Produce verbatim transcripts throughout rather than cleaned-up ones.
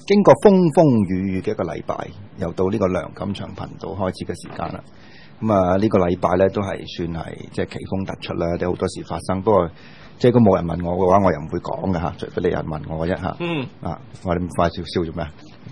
經過風風雨雨嘅一個禮拜，又到呢個梁錦祥頻道開始嘅時間啦。咁啊，呢個禮拜咧都係算係即係奇峰突出啦，有好多事發生。不過即係如果冇人問我嘅話，我又唔會講嘅嚇，除非你有人問我嘅啫嚇。嗯。啊，我哋咁快笑笑做咩？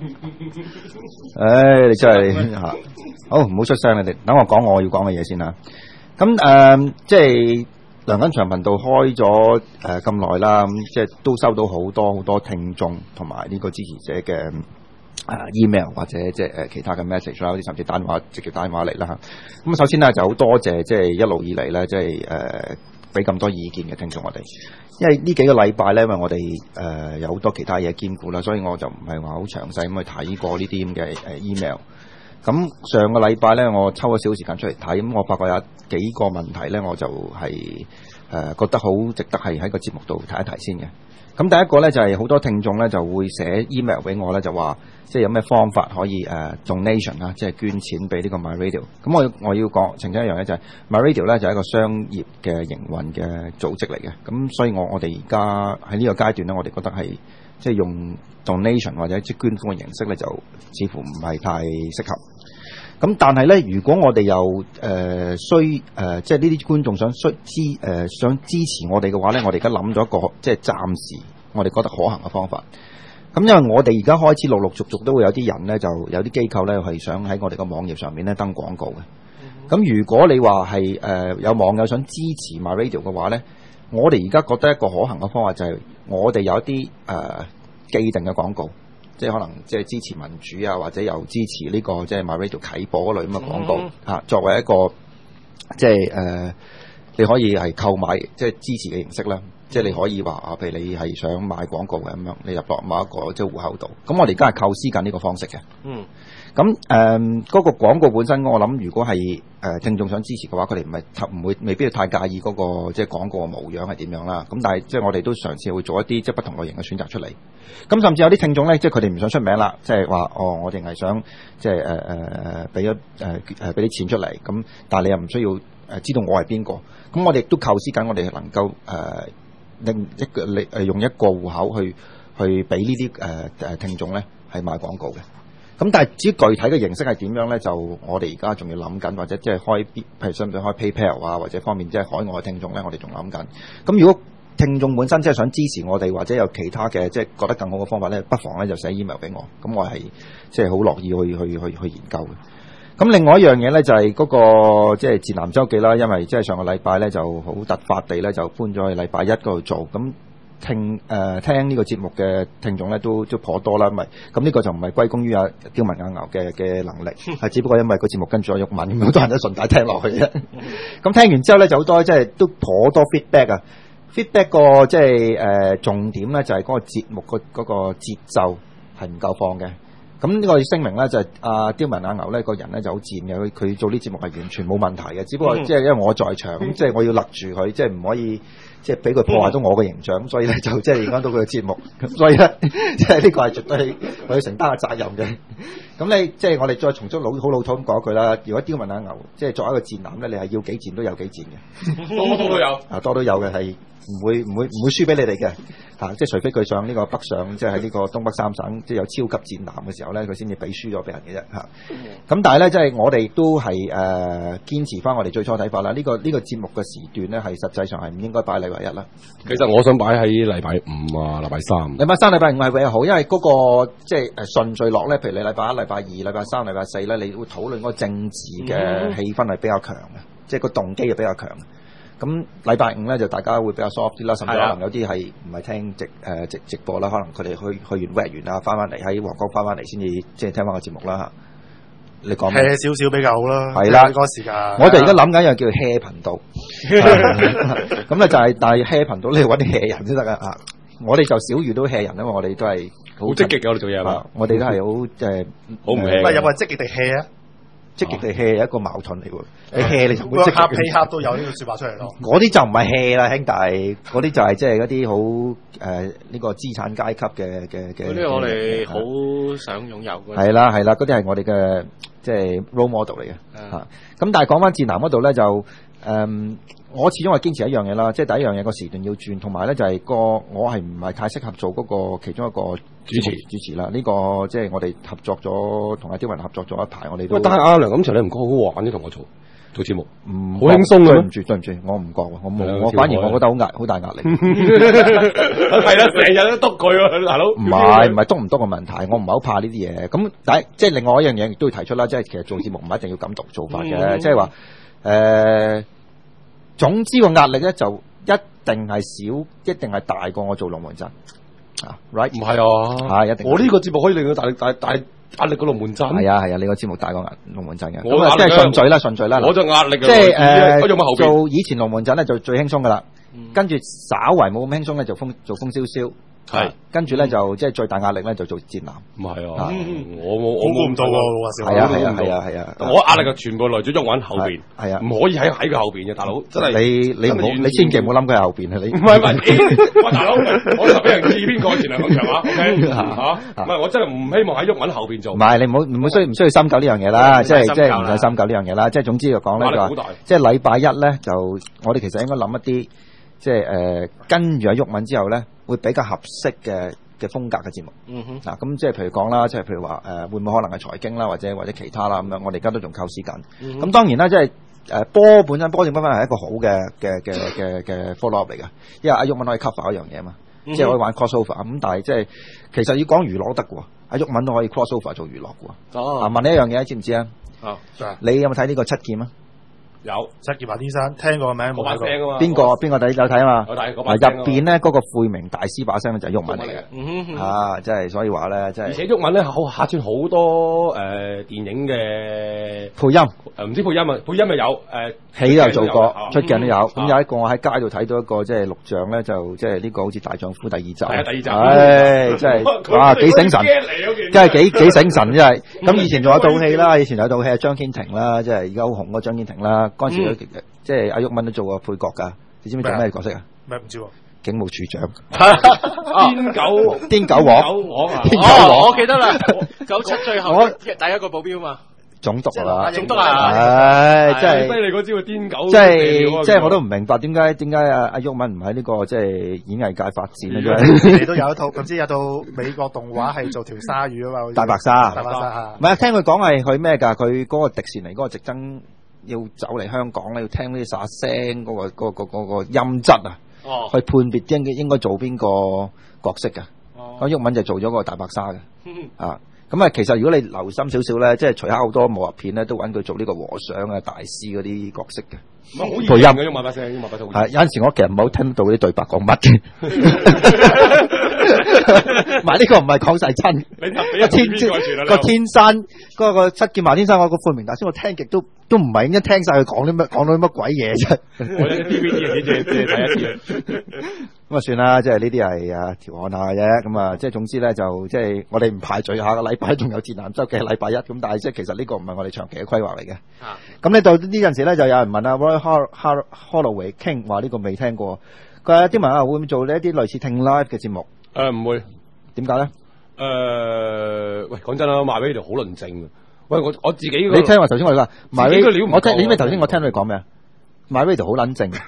唉，你真係嚇，好唔好出聲你哋？等我講我要講嘅嘢先啦。咁誒、呃，即係梁錦祥頻道開咗誒咁耐啦，咁、呃、即係都收到好多好多聽眾同埋呢個支持者嘅。誒、uh, email 或者即係誒其他嘅 message 啦，甚至打電話直接打電話嚟啦嚇。咁首先咧就好多謝即係一路以嚟咧，即係誒俾咁多意見嘅聽眾我哋。因為呢幾個禮拜咧，因為我哋誒、呃、有好多其他嘢兼顧啦，所以我就唔係話好詳細咁去睇過呢啲咁嘅誒 email。咁上個禮拜咧，我抽咗少時間出嚟睇，咁我發覺有幾個問題咧，我就係、是、誒、呃、覺得好值得係喺個節目度提一提先嘅。咁第一個咧就係、是、好多聽眾咧就會寫 email 俾我咧，就話即係有咩方法可以誒、uh, donation 啦，即係捐錢俾呢個 MyRadio。咁我我要講澄清一樣咧，就係 MyRadio 咧就係一個商業嘅營運嘅組織嚟嘅。咁所以我我哋而家喺呢個階段咧，我哋覺得係即係用 donation 或者即係捐款嘅形式咧，就似乎唔係太適合。咁但係咧，如果我哋又誒、呃、需誒、呃、即係呢啲觀眾想需支誒、呃、想支持我哋嘅話咧，我哋而家諗咗一個即係暫時我哋覺得可行嘅方法。咁因為我哋而家開始陸陸續續都會有啲人咧，就有啲機構咧係想喺我哋個網頁上面咧登廣告嘅。咁、嗯、如果你話係誒有網友想支持 MyRadio 嘅話咧，我哋而家覺得一個可行嘅方法就係我哋有一啲誒、呃、既定嘅廣告。即係可能即係支持民主啊，或者又支持呢、這個即係 MyRadio 啟播嗰類咁嘅廣告嚇、嗯啊，作為一個即係誒、呃、你可以係購買即係支持嘅形式啦。即係你可以話啊，譬如你係想買廣告嘅咁樣，你入落某一個即係戶口度。咁我哋而家係構思緊呢個方式嘅。嗯。咁誒嗰個廣告本身，我諗如果係誒、呃、聽眾想支持嘅話，佢哋唔係唔會未必太介意嗰、那個即係廣告嘅模樣係點樣啦。咁但係即係我哋都嘗試會做一啲即係不同類型嘅選擇出嚟。咁甚至有啲聽眾咧，即係佢哋唔想出名啦，即係話哦，我哋係想即係誒誒誒俾咗誒誒俾啲錢出嚟。咁但係你又唔需要誒、呃、知道我係邊個。咁我哋亦都構思緊，我哋能夠誒。呃另一個你誒用一個戶口去去俾呢啲誒誒聽眾咧係賣廣告嘅。咁但係至於具體嘅形式係點樣咧，就我哋而家仲要諗緊，或者即係開，譬如想唔想開 PayPal 啊，或者方面即係海外嘅聽眾咧，我哋仲諗緊。咁如果聽眾本身即係想支持我哋，或者有其他嘅即係覺得更好嘅方法咧，不妨咧就寫 email 俾我。咁我係即係好樂意去去去去研究嘅。咁另外一樣嘢咧就係嗰個即係賤男周記啦，因為即係上個禮拜咧就好突發地咧就搬咗去禮拜一嗰度做，咁聽誒聽呢個節目嘅聽眾咧都都頗多啦，咪咁呢個就唔係歸功於阿刁文阿牛嘅嘅能力，係只不過因為個節目跟住我鬱文，好多人都順帶聽落去啫。咁聽完之後咧就好多即係都頗多 feedback 啊 ，feedback 個即係誒重點咧就係嗰個節目個嗰個節奏係唔夠放嘅。咁呢個聲明咧就係阿刁文阿牛咧個人咧就好賤嘅，佢佢做呢節目係完全冇問題嘅，只不過即係因為我在場，咁即係我要勒住佢，即係唔可以即係俾佢破壞咗我嘅形象，咁所以咧就即係影響到佢嘅節目，咁所以咧即係呢個係絕對我要承擔嘅責任嘅。咁你即係我哋再重複老好老土咁講一句啦，如果刁文阿牛即係作為一個賤男咧，你係要幾賤都有幾賤嘅， 多多都有啊，多都有嘅係。唔會唔會唔會輸俾你哋嘅嚇，即係除非佢上呢個北上，即係喺呢個東北三省，即係有超級戰艦嘅時候咧，佢先至俾輸咗俾人嘅啫嚇。咁、嗯、但係咧，即係我哋亦都係誒、呃、堅持翻我哋最初睇法啦。呢、這個呢、這個節目嘅時段咧，係實際上係唔應該擺禮拜一啦。 其實我想擺喺禮拜五啊，禮拜三。禮拜三、禮拜五係比較好，因為嗰、那個即係誒順序落咧，譬如你禮拜一、禮拜二、禮拜三、禮拜四咧，你會討論嗰個政治嘅氣氛係比較強嘅，嗯、即係個動機係比較強。咁禮拜五咧就大家會比較 soft 啲啦，甚至可能有啲係唔係聽直誒、呃、直直播啦，可能佢哋去去完 work 完啊，翻翻嚟喺皇崗翻翻嚟先至即係聽翻個節目啦嚇。你講 hea 少少比較好啦， 係啦， 嗰個時間。 我哋而家諗緊一樣叫 hea 頻道，咁咧就係但係 hea 頻道你要揾啲 hea 人先得噶啊！我哋就少遇到 hea 人，因為我哋都係好積極嘅，我哋做嘢嘛， 我哋都係好即係好唔 hea。 唔係有冇人積極地 hea 啊？ 積極地 hea 係一個矛盾嚟喎，你 hea 你就會積極。 黑皮黑都有呢個説法出嚟咯。 嗰啲就唔係 hea 啦，兄弟，嗰啲就係即係一啲好誒呢個資產階級嘅嘅嘅。 嗰啲我哋好想擁有嘅。 係啦係啦，嗰啲係我哋嘅即係 role model 嚟嘅嚇。咁但係講翻戰男嗰度咧就誒、嗯，我始終係堅持一樣嘢啦，即係第一樣嘢個時段要轉，同埋咧就係個我係唔係太適合做嗰個其中一個主持主持啦。呢、這個即係我哋合作咗同阿刁文合作咗一排，我哋都。 但係阿梁錦祥你唔覺好好玩啫，同我做做節目， 唔好輕鬆嘅。 對唔住對唔住，我唔覺喎，我冇，我反而我覺得好壓好大壓力。 係啦，成日都督佢喎，大佬。 唔係唔係督唔督嘅問題，我唔係好怕呢啲嘢。咁但係即係另外一樣嘢亦都要提出啦，即係其實做節目唔一定要咁讀做法嘅，即係話誒，總之個壓力咧就一定係少，一定係大過我做龍門陣啊 ，right？ 唔係啊， 係一定。 我呢個節目可以令到大力大大壓力個龍門陣。 係啊係啊，你個節目大過壓龍門陣嘅。 我壓力即係順序啦，順序啦。 我就壓力即係誒， 用後做以前龍門陣咧就最輕鬆噶啦，跟住稍為冇咁輕鬆咧就風做風蕭蕭。係，跟住咧就即係最大壓力咧就做戰男。 唔係啊，我我我估唔到喎， 係啊係啊係啊係啊， 我壓力就全部來咗鬱穩後邊， 係啊， 唔可以喺喺佢後邊嘅大佬，真係你你唔好你千祈唔好諗佢後邊啊你。 唔係唔係，喂大佬，我就俾人記邊個前兩個場啊 ，OK 嚇，唔係我真係唔希望喺鬱穩後邊做。唔係你唔好唔好需唔需要深究呢樣嘢啦，即係即係唔使深究呢樣嘢啦，即係總之就講咧就話，即係禮拜一咧就我哋其實應該諗一啲即係誒跟住阿鬱穩之後咧會比較合適嘅。嘅風格嘅節目，嗯哼，嗱咁即係譬如講啦，即係譬如話誒、呃、會唔會可能係財經啦，或者或者其他啦咁樣，我哋而家都仲構思緊。咁、嗯、哼當然啦，即係誒波本身波正分分係一個好嘅嘅嘅嘅嘅 follow up 嚟嘅，因為阿鬱文可以 cover 一樣嘢嘛，嗯、哼即係可以玩 crossover 咁，但係即係其實要講娛樂都得嘅喎，阿鬱文都可以 crossover 做娛樂嘅喎。哦，啊問你一樣嘢，知唔知啊？哦，你有冇睇呢個七劍啊？ 有七劍馬天山，聽過個名冇睇過。 邊個邊個睇有睇啊嘛？ 有睇嗰把聲。入邊咧嗰個慧明大師把聲咧就係鬱文嚟嘅。 嗯哼。 啊，即係所以話咧，即係。而且鬱文咧好客串好多誒電影嘅配音。 誒唔知配音啊，配音咪有誒。 戲都有做過，出鏡都有。咁有一個我喺街度睇到一個即係錄像咧，就即係呢個好似大丈夫第二集。係啊，第二集。 唉，真係哇幾醒神，真係幾幾醒神真係。咁以前仲有套戲啦，以前有套戲係張堅庭啦，即係而家好紅嗰張堅庭啦。嗰陣時即係阿鬱文都做過配角㗎，你知唔知做咩角色啊？ 咩唔知喎？ 警務處長。 癲狗， 癲狗王。 狗王啊！ 哦，我記得啦，九七最後第一個保鏢嘛。 總督啊！ 總督啊！ 唉，真係犀利嗰招癲狗。 即係即係我都唔明白點解點解阿阿鬱文唔喺呢個即係演藝界發展咧？ 你都有一套，唔知有套美國動畫係做條鯊魚啊嘛？ 大白鯊。 大白鯊。 唔係啊，聽佢講係佢咩㗎？佢嗰個迪士尼嗰個直增要走嚟香港咧，要聽呢啲沙聲嗰個嗰個嗰個音質啊，去判別應應該做邊個角色㗎。咁鬱文就做咗個大白鯊嘅啊。咁啊，其實如果你留心少少咧，即係除下好多武俠片咧，都揾佢做呢個和尚啊、大師嗰啲角色嘅。 配音嘅，用馬把聲，用馬把聲。 係有陣時我其實唔係好聽到啲對白講乜嘅。唔係呢個唔係講晒真。你個天個天山嗰個七劍馬天山嗰個慧明大師，我聽極都都唔係一聽晒佢講啲乜講到啲乜鬼嘢啫。 我有 D V D 嘅，你借借睇一次。 咁啊算啦，即係呢啲係啊調侃下啫。咁啊，即係總之咧就即係我哋唔排除下個禮拜仲有戰南周嘅禮拜一。咁但係即係其實呢個唔係我哋長期嘅規劃嚟嘅。啊。咁呢到呢陣時咧就有人問啊 Roy Holloway 傾話呢個未聽過。佢話啲問啊會唔會做呢一啲類似聽 live 嘅節目？ 誒唔會。點解咧？誒喂，講真啦，My Radio 好論證啊。喂，我我自己你聽話頭先我哋話 My Radio，我聽你知唔知頭先我聽到你講咩啊？My Radio 好撚靜。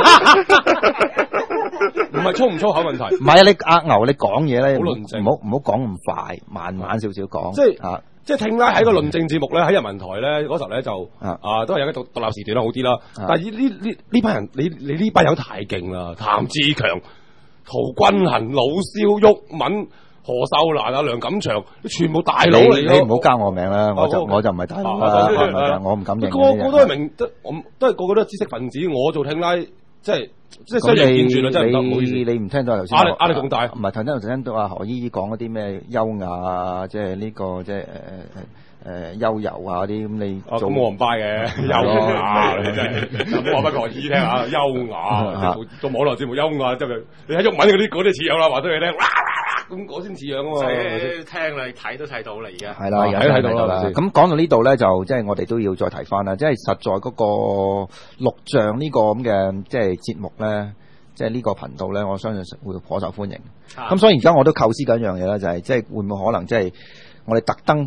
唔係粗唔粗口問題， 唔係啊！你阿牛你講嘢咧， 好論證， 唔好唔好講咁快，慢慢少少講。 即係啊，即係聽拉喺個論證節目咧，喺人民台咧嗰時候咧就啊啊都係有一個獨獨立時段啦，好啲啦。但係呢呢呢班人，你你呢班友太勁啦！譚志強、陶君行、老蕭、鬱文、何秀蘭啊、梁錦祥，全部大佬嚟。 你唔好加我名啦，我就我就唔係大佬啦，我唔敢認。 個個都係明，都我都係個個都係知識分子。我做聽拉，即係。即係相形見絀啦，真係唔得，唔好意思。你唔聽到頭先壓力壓力咁大？唔係頭先頭先都話何姨姨講嗰啲咩優雅啊，即係呢個即係誒誒誒悠遊啊啲咁你。哦，咁我唔 buy 嘅，優雅真係。唔好話俾何姨聽嚇，優雅做網絡節目優雅，即係你喺鬱文嗰啲嗰啲似樣啦，話俾佢聽，咁嗰先似樣啊嘛。聽你睇都睇到啦，而家。係啦，而家睇到啦。咁講到呢度咧，就即係我哋都要再提翻啦，即係實在嗰個錄像呢個咁嘅即係節目。咧，即係呢個頻道咧，我相信會頗受歡迎。咁、啊、所以而家我都構思緊一樣嘢啦，就係即係會唔會可能即係我哋特登擺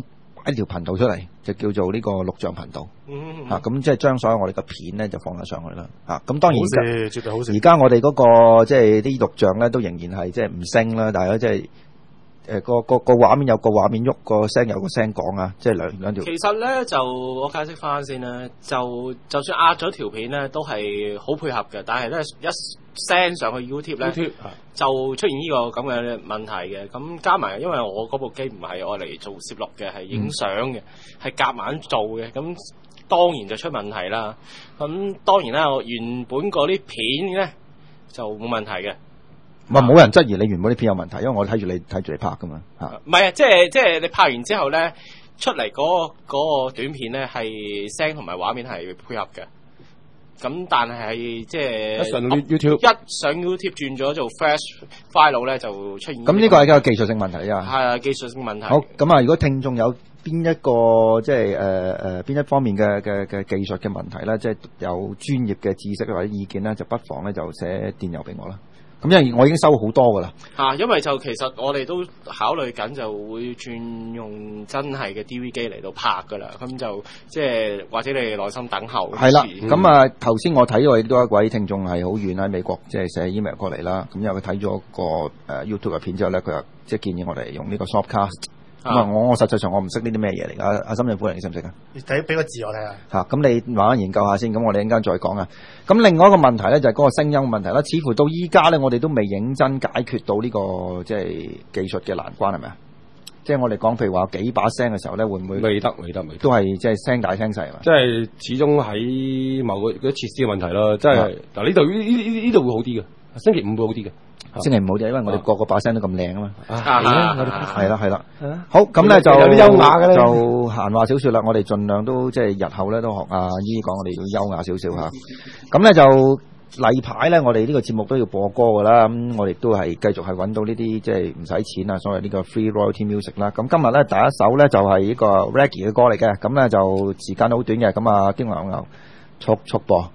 一條頻道出嚟，就叫做呢個錄像頻道。 嗯啊，咁即係將所有我哋嘅片咧就放咗上去啦。啊，咁當然好事，絕對好事。 而家我哋嗰、那個即係啲錄像咧，都仍然係即係唔升啦，但係咧即係。誒個個個畫面有個畫面喐，個聲有個聲講啊，即係兩兩條。 其實咧就我解釋翻先啦，就就算壓咗條片咧，都係好配合嘅，但係咧一 send 上去 YouTube 咧，YouTube 就出現呢個咁嘅問題嘅。咁加埋因為我嗰部機唔係愛嚟做攝錄嘅，係影相嘅，係夾硬做嘅，咁當然就出問題啦。咁當然啦，我原本嗰啲片咧就冇問題嘅。 唔係冇人質疑你原本啲片有問題，因為我睇住你睇住你拍噶嘛嚇。 唔係啊，即係即係你拍完之後咧，出嚟嗰、嗰個嗰個短片咧係聲同埋畫面係配合嘅。咁但係即係一上 YouTube 一上 YouTube 轉咗做 Flash file 咧就出現。 咁呢個係一個技術性問題啊。 係啊，技術性問題。 好，咁啊，如果聽眾有邊一個即係誒誒邊一方面嘅嘅嘅技術嘅問題咧，即係有專業嘅知識或者意見咧，就不妨咧就寫電郵俾我啦。咁因為我已經收好多噶啦， 啊，因為就其實我哋都考慮緊就會轉用真係嘅 D V 機嚟到拍噶啦，咁就即係或者你哋耐心等候。 係啦，咁啊頭先我睇到亦都一位聽眾係好遠喺美國，即係寫 email 過嚟啦。咁因為佢睇咗個誒 YouTube 嘅片之後咧，佢又即係建議我哋用呢個 Shopcast。咁啊，我我實際上我唔識呢啲咩嘢嚟㗎。阿深圳夫人你識唔識啊？ 你睇俾個字我睇下。嚇， 咁你慢慢研究下先。咁我哋一陣間再講啊。咁另外一個問題咧就係嗰個聲音問題啦。似乎到依家咧，我哋都未認真解決到呢個即係技術嘅難關係咪啊？即係我哋講譬如話幾把聲嘅時候咧，會唔會未得未得未得？ 都係即係聲大聲細係嘛？ 即係始終喺某個嗰啲設施嘅問題啦。即係嗱呢度呢呢呢度會好啲嘅，星期五會好啲嘅。星期唔好啲，因為我哋個個把聲都咁靚啊嘛。係啦係啦。好，咁咧就有啲優雅嘅咧。 就閒話少說啦，我哋盡量都即係日後咧都學阿姨講，我哋要優雅少少吓。咁咧就例牌咧，我哋呢個節目都要播歌噶啦。咁我哋都係繼續係揾到呢啲即係唔使錢啊，所謂呢個 free royalty music 啦。咁今日咧第一首咧就係呢個 reggae 嘅歌嚟嘅。咁咧就時間好短嘅。咁啊，經牛牛速速播。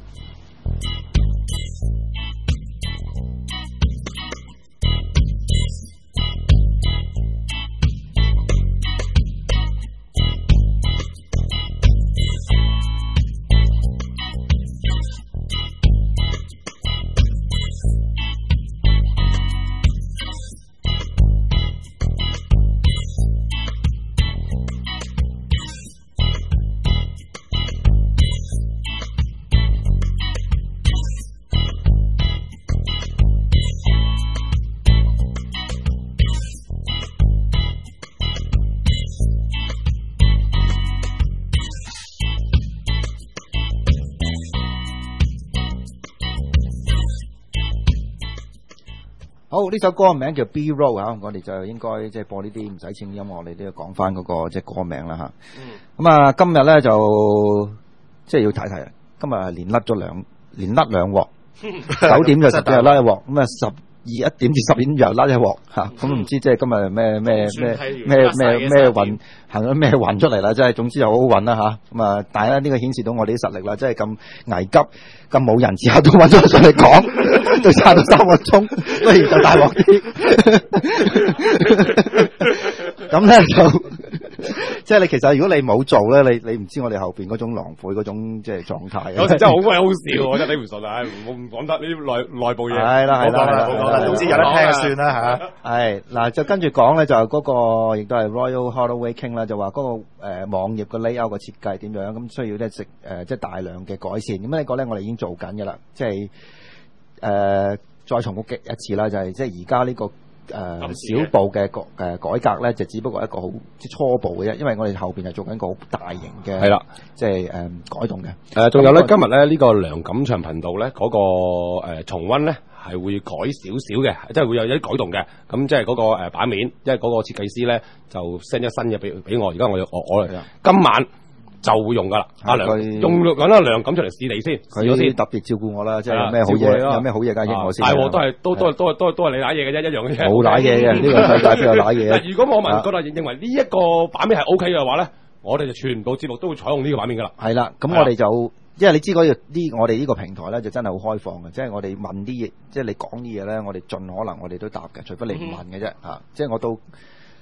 好，呢首歌嘅名叫 B Roll 嚇，我哋就應該即係播呢啲唔使錢嘅音樂，我哋都要講翻嗰個即係歌名啦嚇。咁啊，今日咧就即係要睇睇，今日係連甩咗兩連甩兩鑊，九點就十點又甩一鑊，咁啊十二一點至十點又甩一鑊嚇，咁唔知即係今日咩咩咩咩咩咩運行咗咩運出嚟啦，即係總之又好好運啦嚇。咁啊，但係咧呢個顯示到我哋啲實力啦，即係咁危急。咁冇人之後都揾咗上嚟講，都差到三個鐘，不如就大鑊啲。咁咧就，即係你其實如果你冇做咧，你你唔知我哋後邊嗰種狼狽嗰種即係狀態。 有時真係好鬼好笑，我真係頂唔順啊！我唔講得呢啲內內部嘢。 係啦係啦係啦， 總之有得聽就算啦嚇。 係嗱，就跟住講咧，就嗰個亦都係 Royal Holloway傾啦，就話嗰個誒網頁嘅 layout 嘅設計點樣，咁需要咧食誒即係大量嘅改善。咁呢個咧我哋已經做緊嘅啦，即係誒、呃、再重複一次啦，就係即係而家呢個誒、呃、小步嘅改誒改革咧，就只不過一個好即係初步嘅啫，因為我哋後邊係做緊個好大型嘅係啦，即係誒改動嘅。誒仲有咧，今日咧呢個梁錦祥頻道咧嗰、那個、呃、重溫咧係會改少少嘅，即係會有一啲改動嘅。咁即係嗰個誒版面，因為嗰個設計師咧就 send 一新嘅俾俾我，而家我我我今晚。就會用噶啦，阿梁用揾阿梁咁出嚟試你先， 佢先特別照顧我啦，即係有咩好嘢，有咩好嘢梗係應我先。 大鑊都係都都都都都係你揦嘢嘅啫，一樣嘅啫。 冇揦嘢嘅，呢個世界邊有揦嘢？ 如果網民覺得認為呢一個版面係 O K 嘅話咧，我哋就全部節目都會採用呢個版面噶啦。係啦，咁我哋就因為你知嗰個呢，我哋呢個平台咧就真係好開放嘅，即係我哋問啲嘢，即係你講啲嘢咧，我哋盡可能我哋都答嘅，除非你唔問嘅啫嚇。即係我到。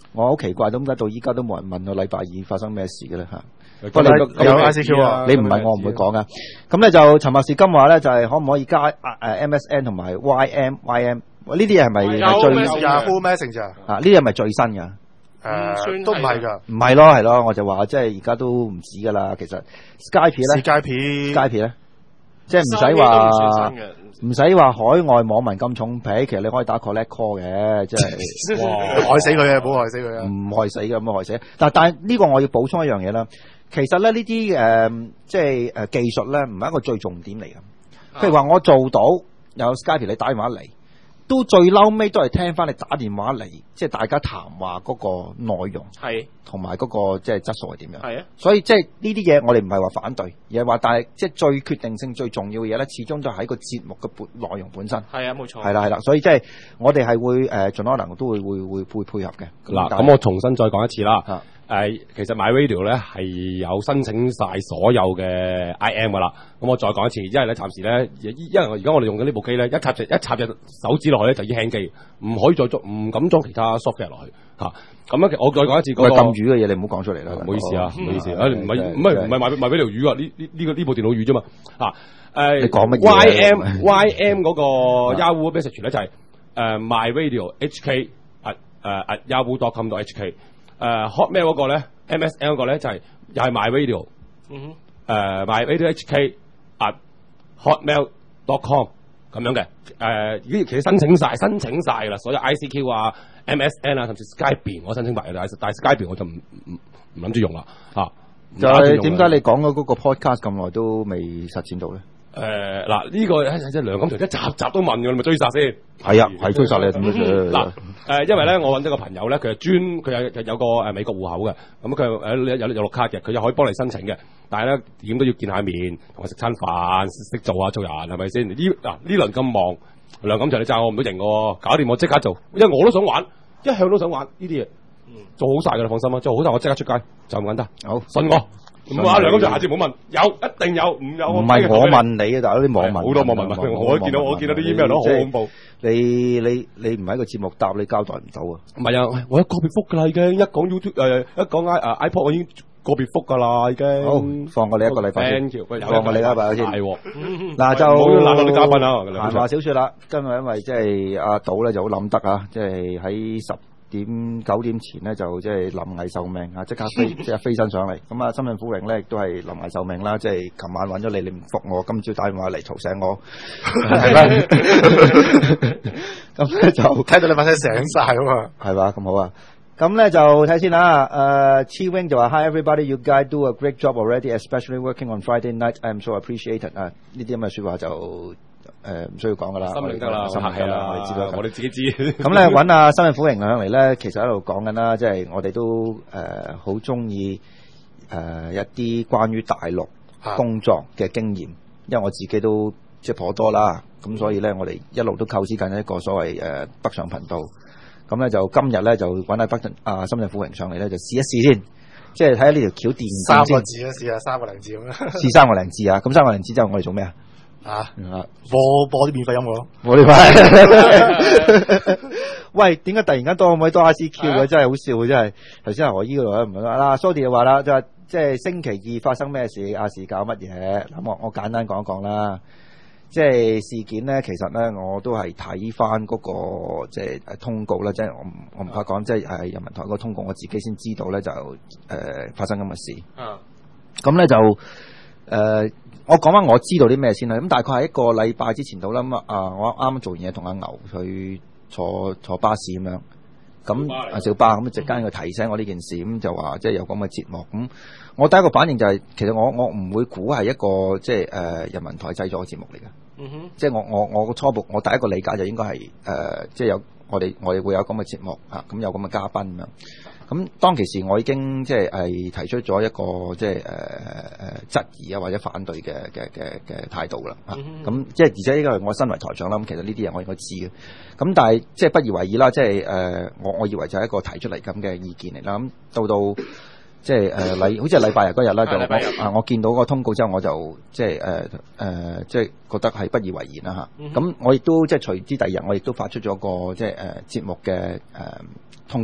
我好奇怪，點解到依家都冇人問我禮拜二發生咩事嘅咧嚇？ 不過你有 I C Q 啊， 你唔係我唔會講噶。咁咧就沉默是金話咧，就係可唔可以加誒 M S N 同埋 Y M Y M 呢啲嘢係咪最 Yahoo Messenger 啊？呢啲係咪最新㗎？ 誒都唔係㗎， 唔係咯，係咯，我就話即係而家都唔止㗎啦。其實 Skype 咧 ，Skype Skype 咧，即係唔使話唔使話海外網民咁重皮，其實你可以打 collect call 嘅，即係哇害死佢啊！唔好害死佢啊！ 唔害死嘅，咁害死。但但係呢個我要補充一樣嘢啦。其實咧呢啲誒即係誒技術咧，唔係一個最重點嚟嘅。譬如話我做到有 Skype 你打電話嚟，都最嬲尾都係聽翻你打電話嚟，即係大家談話嗰個內容， 係同埋嗰個即係質素係點樣。 係啊， 所以即係呢啲嘢我哋唔係話反對，而係話但係即係最決定性最重要嘅嘢咧，始終就喺個節目嘅本內容本身。 係啊，冇錯。 係啦係啦，所以即係我哋係會誒盡可能都會會會會配合嘅。 嗱，咁我重新再講一次啦。誒、呃，其實 MyRadio 咧係有申請晒所有嘅 I M 噶啦。咁我再講一次，因為咧暫時咧，因為而家我哋用緊呢部機咧，一插隻一插隻手指落去咧就已經輕機，唔可以再裝，唔敢裝其他 software 落去嚇。咁、啊、咧，我再講一次嗰、那個禁語嘅嘢，你唔好講出嚟啦。 唔好意思啊，唔、嗯、好意思，誒唔係唔係唔係賣賣俾條魚啊？呢呢呢個呢部電腦魚啫嘛嚇。誒、啊， 你講乜嘢 Y M Y M 嗰個 Yahoo message 咧就係、是、誒、呃、MyRadio H K at 誒 at yahoo dot com dot H K。誒、uh, Hotmail 嗰個咧 ，M S N 嗰個咧就係、是、又係 MyRadio，嗯哼，誒 MyRadio H K at hotmail dot com 咁樣嘅，誒已經其實申請晒，申請晒㗎啦，所有 I C Q 啊、M S N 啊，甚至 Skype 我申請埋，但係但係 Skype 我就唔唔唔諗住用啦，嚇、啊。 就係點解你講咗嗰個 podcast 咁耐都未實踐到咧？ 誒嗱呢個即係梁錦祥一集集都問㗎，你咪追殺先。 係啊，係追殺你點樣？ 嗱誒，因為咧我揾咗個朋友咧，佢係專佢有有個誒美國戶口嘅，咁佢誒有有綠卡嘅，佢又可以幫你申請嘅。但係咧點都要見下面，同佢食餐飯，識做下做人係咪先？呢嗱呢輪咁忙，梁錦祥你讚我唔到型喎，搞掂我即刻做，因為我都想玩，一向都想玩呢啲嘢，做好晒㗎啦，放心啦，做好晒我即刻出街，就咁簡單。好，信我。唔好梁錦祥下次唔好問，有一定有，唔有唔係我問你啊，大佬啲網民好多網民問，我見到我見到啲 email 都好恐怖。 你你你唔喺個節目答，你交代唔到啊？ 唔係啊，我一個別覆㗎啦已經，一講 YouTube 誒，一講 i iPod 我已經個別覆㗎啦已經。好，放過你一個禮拜先，放過你一個禮拜先。嗱就難到啲嘉賓啊， 閒話少説啦。今日因為即係阿賭咧就好諗得啊，即係喺十點九點前咧就即係臨危受命啊！即刻飛即刻飛身上嚟。咁啊，深圳富榮咧亦都係臨危受命啦。即係琴晚揾咗你，你唔覆我，今朝打電話嚟嘈醒我，係啦。咁咧就睇到你把聲醒晒啊嘛， 係嘛？咁好啊。咁咧就睇先啦。誒 Chi Wing 就話 Hi everybody, you guys do a great job already, especially working on Friday night. I'm so appreciated 啊！呢啲咁嘅説話就〜誒、呃、唔需要講噶啦， 心領得啦， 心領得啦，我哋知道。 我哋自己知。 咁咧揾阿新嘅虎營上嚟咧，其實喺度講緊啦，即係我哋都誒好中意誒一啲關於大陸工作嘅經驗，因為我自己都即係頗多啦，咁所以咧我哋一路都構思緊一個所謂誒北上頻道。咁咧就今日咧就揾阿北阿深圳虎營上嚟咧，就試一試先，即係睇下呢條橋掂三個字啊，試下三個零字咁樣。 試三個零字啊！咁三個零字之後我哋做咩啊？ 啊！播播啲免費音樂咯， 我哋快。喂，點解突然間多可唔可以多 I C Q 嘅？真係好笑，真係。頭先阿何姨嗰度唔係啦，Sody 就話啦，就話即係星期二發生咩事，亞視搞乜嘢？咁我我簡單講一講啦。即係事件咧，其實咧我都係睇翻嗰個即係誒通告啦，即係我唔我唔怕講，即係誒人民台嗰個通告，我自己先知道咧就誒、呃、發生咁嘅事。嗯。咁咧就誒。呃我講翻我知道啲咩先啦，咁大概係一個禮拜之前到啦，咁啊我啱啱做完嘢同阿牛去坐坐巴士咁樣，咁啊小巴咁，陣間佢提醒我呢件事，咁就話即係有咁嘅節目，咁我第一個反應就係、是、其實我我唔會估係一個即係誒人民台製作嘅節目嚟嘅，嗯哼，即係我我我個初步我第一個理解就應該係誒、呃、即係有我哋我哋會有咁嘅節目啊，咁有咁嘅嘉賓咁樣。咁當其時我已經即係係提出咗一個即係誒誒質疑啊或者反對嘅嘅嘅嘅態度啦，咁即係而且呢個係我身為台長啦，咁其實呢啲嘢我應該知嘅。咁但係即係不以為意啦，即係誒我我以為就係一個提出嚟咁嘅意見嚟啦。咁到到即係誒禮好似係禮拜日嗰日啦，就我啊我見到個通告之後，我就即係誒誒即係覺得係不以為然啦嚇。咁我亦都即係隨之第二日，我亦都發出咗個即係誒節目嘅誒通告。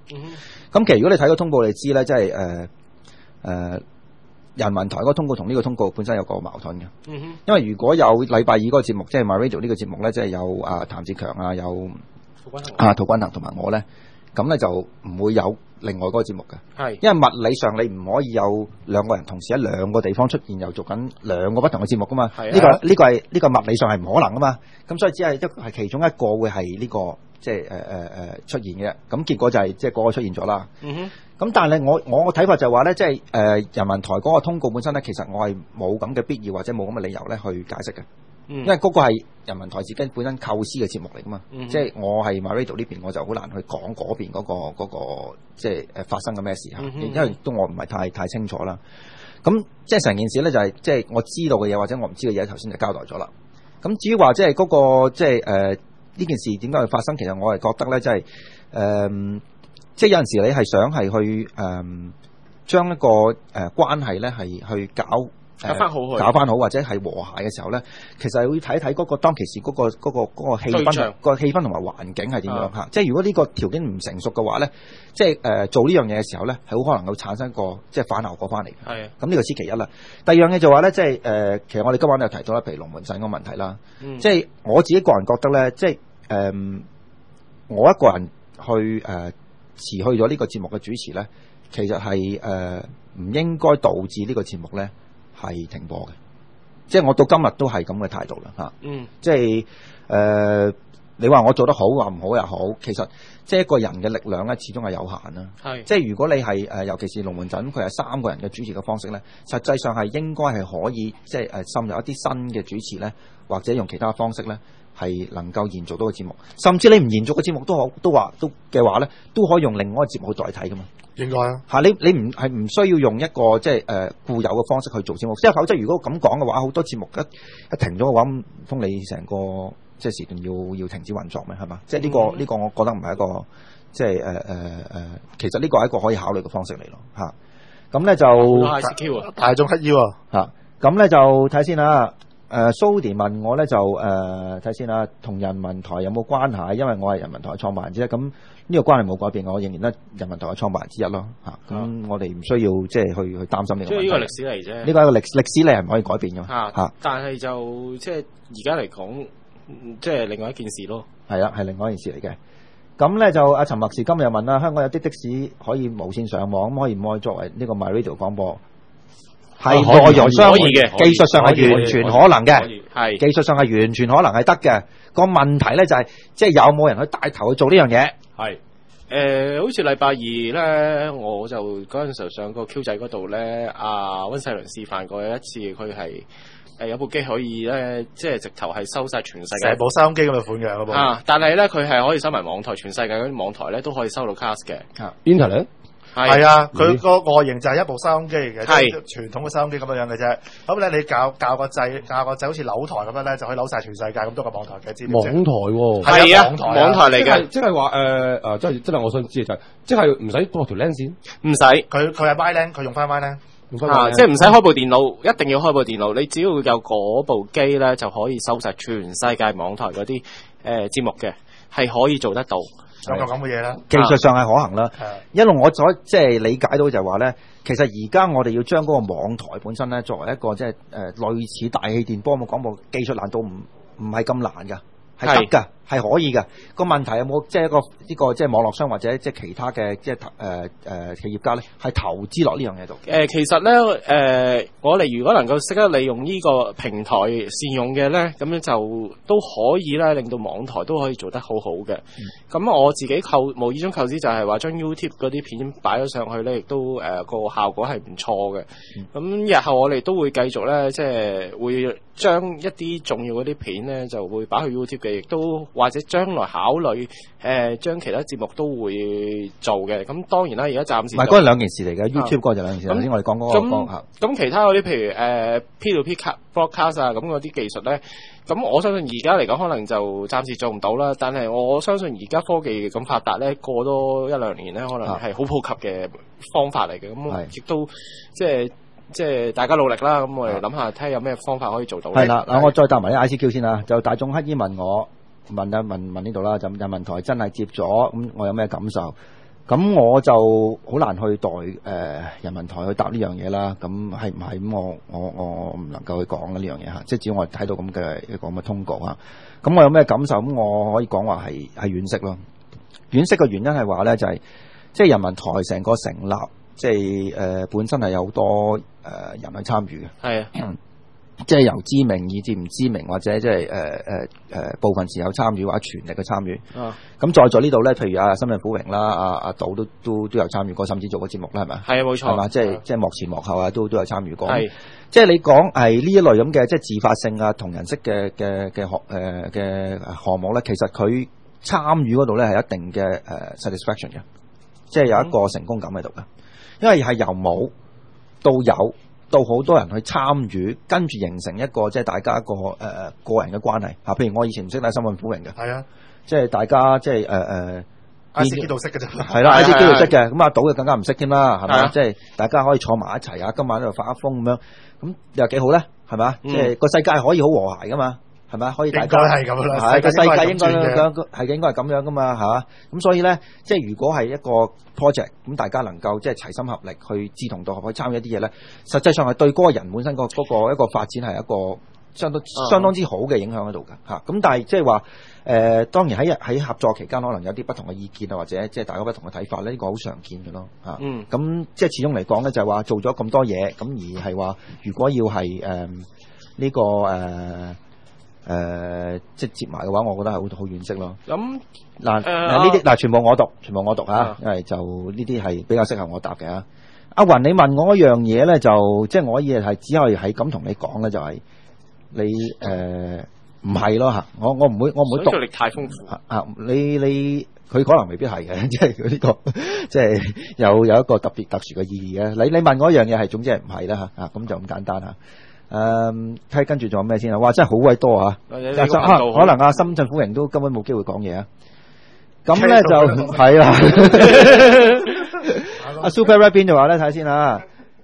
咁、嗯、其實如果你睇個通告，你知咧，即係誒誒人民台嗰個通告同呢個通告本身有個矛盾嘅。嗯、因為如果有禮拜二嗰個節目，即係 MyRadio 呢個節目咧，即係有啊譚志強啊，有啊涂君衡同埋我咧，咁咧就唔會有另外嗰個節目嘅。係，因為物理上你唔可以有兩個人同時喺兩個地方出現，又做緊兩個不同嘅節目噶嘛。係、啊，呢、這個呢、這個係呢、這個物理上係唔可能噶嘛。咁所以只係一係其中一個會係呢、這個即係誒誒誒出現嘅。咁結果就係即係嗰個出現咗啦。嗯哼。咁但係我我嘅睇法就係話咧，即係誒、呃、人民台嗰個通告本身咧，其實我係冇咁嘅必要或者冇咁嘅理由咧去解釋嘅。嗯、因為嗰個係人民台自己本身構思嘅節目嚟噶嘛，嗯、即係我係 MyRadio 呢邊，我就好難去講嗰邊嗰個嗰、嗰個即係誒發生嘅咩事嚇，嗯、因為都我唔係太太清楚啦。咁即係成件事咧就係、是、即係我知道嘅嘢或者我唔知嘅嘢，頭先就交代咗啦。咁至於話即係嗰個即係誒呢件事點解會發生，其實我係覺得咧，即係誒即係有陣時你係想係去誒將、呃、一個誒、呃、關係咧係去搞。搞翻好，搞翻好，或者係和諧嘅時候咧，其實會睇睇嗰個當其時嗰、嗰個嗰、嗰個嗰、嗰個氣氛、個氣氛同埋環境係點樣嚇。即係如果呢個條件唔成熟嘅話咧，即係誒、呃、做呢樣嘢嘅時候咧，係好可能會產生個即係反效果翻嚟。係。咁呢個先其一啦。第二樣嘢就話咧，即係誒、呃，其實我哋今晚有提到啦，譬如龍門陣嗰個問題啦。嗯、即係我自己個人覺得咧，即係誒、呃，我一個人去誒、呃、辭去咗呢個節目嘅主持咧，其實係誒唔應該導致呢個節目咧係停播嘅，即係我到今日都係咁嘅態度啦嚇。嗯，即係誒、呃，你話我做得好話唔好又好，其實即係一個人嘅力量咧，始終係有限啦。係，即係如果你係誒、呃，尤其是龍門陣，佢係三個人嘅主持嘅方式咧，實際上係應該係可以即係誒滲入一啲新嘅主持咧，或者用其他方式咧，係能夠延續到個節目。甚至你唔延續個節目都好，都話都嘅話咧，都可以用另外一個節目去代替噶嘛。應該啊，嚇你你唔係唔需要用一個即係誒固有嘅方式去做節目，即係否則如果咁講嘅話，好多節目一一停咗嘅話，咁封你成個即係時段要要停止運作咩？係嘛？即係呢個呢、嗯、個我覺得唔係一個即係誒誒誒，其實呢個係一個可以考慮嘅方式嚟咯嚇。咁咧就大眾乞衣喎嚇，咁咧就睇先啦。誒蘇迪問我咧就誒睇先啦，同人民台有冇關係？因為我係人民台創辦人之一，咁呢個關係冇改變，我仍然咧人民台嘅創辦人之一咯嚇。咁、嗯、我哋唔需要即係去去擔心呢個問題。即係呢個歷史嚟啫。呢個係一個歷歷史嚟，係唔可以改變嘅。嚇嚇。但係就即係而家嚟講，即係另外一件事咯。係啊，係另外一件事嚟嘅。咁咧就阿陳默士今日問啦，香港有啲的士可以無線上網，咁可以唔可以作為呢個 MyRadio 廣播？係內容相可以嘅，技術上係完全可能嘅，係技術上係完全可能係得嘅。個問題咧就係、是，即係有冇人去帶頭去做呢樣嘢？係誒、呃，好似禮拜二咧，我就嗰陣時候上個 Q 仔嗰度咧，阿温世倫示範過一次，佢係誒有部機可以咧，即係直頭係收晒全世界成部收音機咁嘅款嘅嗰部啊，但係咧佢係可以收埋網台，全世界嗰啲網台咧都可以收到 cast 嘅。啊，邊台咧？係啊，佢個外形就係一部收音機嚟嘅，即係傳統嘅收音機咁樣樣嘅啫。咁咧，你教教個掣，教個掣好似扭台咁樣咧，就可以扭晒全世界咁多個網台嘅知唔知？網台喎，係啊，網台網台嚟嘅，即係話誒誒，即係即係我想知嘅就係，即係唔使駁條 link 線，唔使，佢佢係 MyLink，佢用翻 MyLink，用翻 MyLink，即係唔使開部電腦，一定要開部電腦，你只要有嗰部機咧，就可以收晒全世界網台嗰啲誒節目嘅，係可以做得到。有咁嘅嘢啦，技術上係可行啦。一路我所即係理解到就係話咧，其實而家我哋要將嗰個網台本身咧，作為一個即係誒類似大氣電波咁嘅廣播，技術難度唔唔係咁難㗎，係得㗎，係可以㗎。個問題有冇即係一個呢個即係網絡商或者即係其他嘅即係誒誒企業家咧，係投資落呢樣嘢度？誒，其實咧誒、呃，我哋如果能夠識得利用呢個平台善用嘅咧，咁樣就都可以咧，令到網台都可以做得好好嘅。咁、嗯、我自己構無意中構思就係話將 YouTube 嗰啲片擺咗上去咧，亦都誒個、呃、效果係唔錯嘅。咁、嗯、日後我哋都會繼續咧，即係會將一啲重要嗰啲片咧，就會擺去 YouTube 嘅，亦都或者將來考慮誒將其他節目都會做嘅。咁當然啦，而家暫時唔係嗰係兩件事嚟嘅。YouTube 嗰個就兩件事。頭先我哋講嗰個講下。咁其他嗰啲譬如誒 P to P broadcast 啊，咁嗰啲技術咧，咁我相信而家嚟講可能就暫時做唔到啦。但係我相信而家科技咁發達咧，過多一兩年咧，可能係好普及嘅方法嚟嘅。咁亦都即係即係大家努力啦。咁我哋諗下睇下有咩方法可以做到。係啦，嗱我再答埋啲 I C Q 先啦。就大眾乞衣問我。問一問問呢度啦，就人民台真係接咗，咁我有咩感受？ 咁我就好難去代誒、呃、人民台去答呢樣嘢啦。咁係唔係咁？我我我唔能夠去講呢樣嘢嚇。即係只要我睇到咁嘅一個咁嘅通告嚇。咁我有咩感受？咁我可以講話係係惋惜咯。惋惜嘅原因係話咧，就係即係人民台成個成立，即係誒、呃、本身係有好多誒、呃、人去參與嘅。 係啊。 即係由知名以至唔知名，或者即係誒誒誒部分時有參與或者全力嘅參與。咁、啊、在座呢度咧，譬如阿深圳虎榮啦、阿阿杜都都都有參與過，甚至做過節目啦，係咪？係啊，冇錯。係嘛，即係即係幕前幕後啊，都都有參與過。係，即係你講係呢一類咁嘅即係自發性啊同人式嘅嘅嘅學誒嘅項目咧，其實佢參與嗰度咧係一定嘅誒 satisfaction 嘅，即係有一個成功感喺度嘅，因為係由冇到有。到好多人去參與，跟住形成一個即係大家一個誒、呃、個人嘅關係嚇。譬如我以前唔識睇新聞虎榮嘅，係啊，即係大家即係誒誒 I C 機度識嘅啫，係啦 I C 機度識嘅，咁阿賭就更加唔識添啦，係咪？即係大家可以坐埋一齊啊，今晚喺度發下瘋咁樣，咁又幾好咧，係咪？即係個世界可以好和諧噶嘛。係咪可以大家係咁啦，係個世界應該咁係應該係咁樣噶嘛，係嘛？咁所以咧，即係如果係一個 project，咁大家能夠即係齊心合力去志同道合去參與一啲嘢咧，實際上係對嗰個人本身個嗰個一個發展係一個相當相當之好嘅影響喺度㗎嚇。咁但係即係話誒，當然喺喺合作期間可能有啲不同嘅意見啊，或者即係大家不同嘅睇法咧，呢個好常見嘅咯嚇。嗯。咁即係始終嚟講咧，就係話做咗咁多嘢，咁而係話如果要係誒呢個誒。呃誒、呃，即係接埋嘅話，我覺得係好好惋惜咯。咁嗱誒呢啲嗱，全部我讀，全部我讀嚇、啊，因為就呢啲係比較適合我答嘅嚇。阿雲，你問我一樣嘢咧，就即係我嘢係只可以係咁同你講咧，就係、是、你誒唔係咯嚇。我我唔會我唔會讀。想像力太豐富啊！你你佢可能未必係嘅，即係佢呢個即係有有一個特別特殊嘅意義嘅。你你問我一樣嘢係總之係唔係啦嚇啊？咁就咁簡單嚇。誒，睇跟住仲有咩先啊？哇，真係好鬼多啊！可能阿深圳虎榮都根本冇機會講嘢啊！咁咧就係啦。阿 Super Rabbit 就話咧，睇先啊。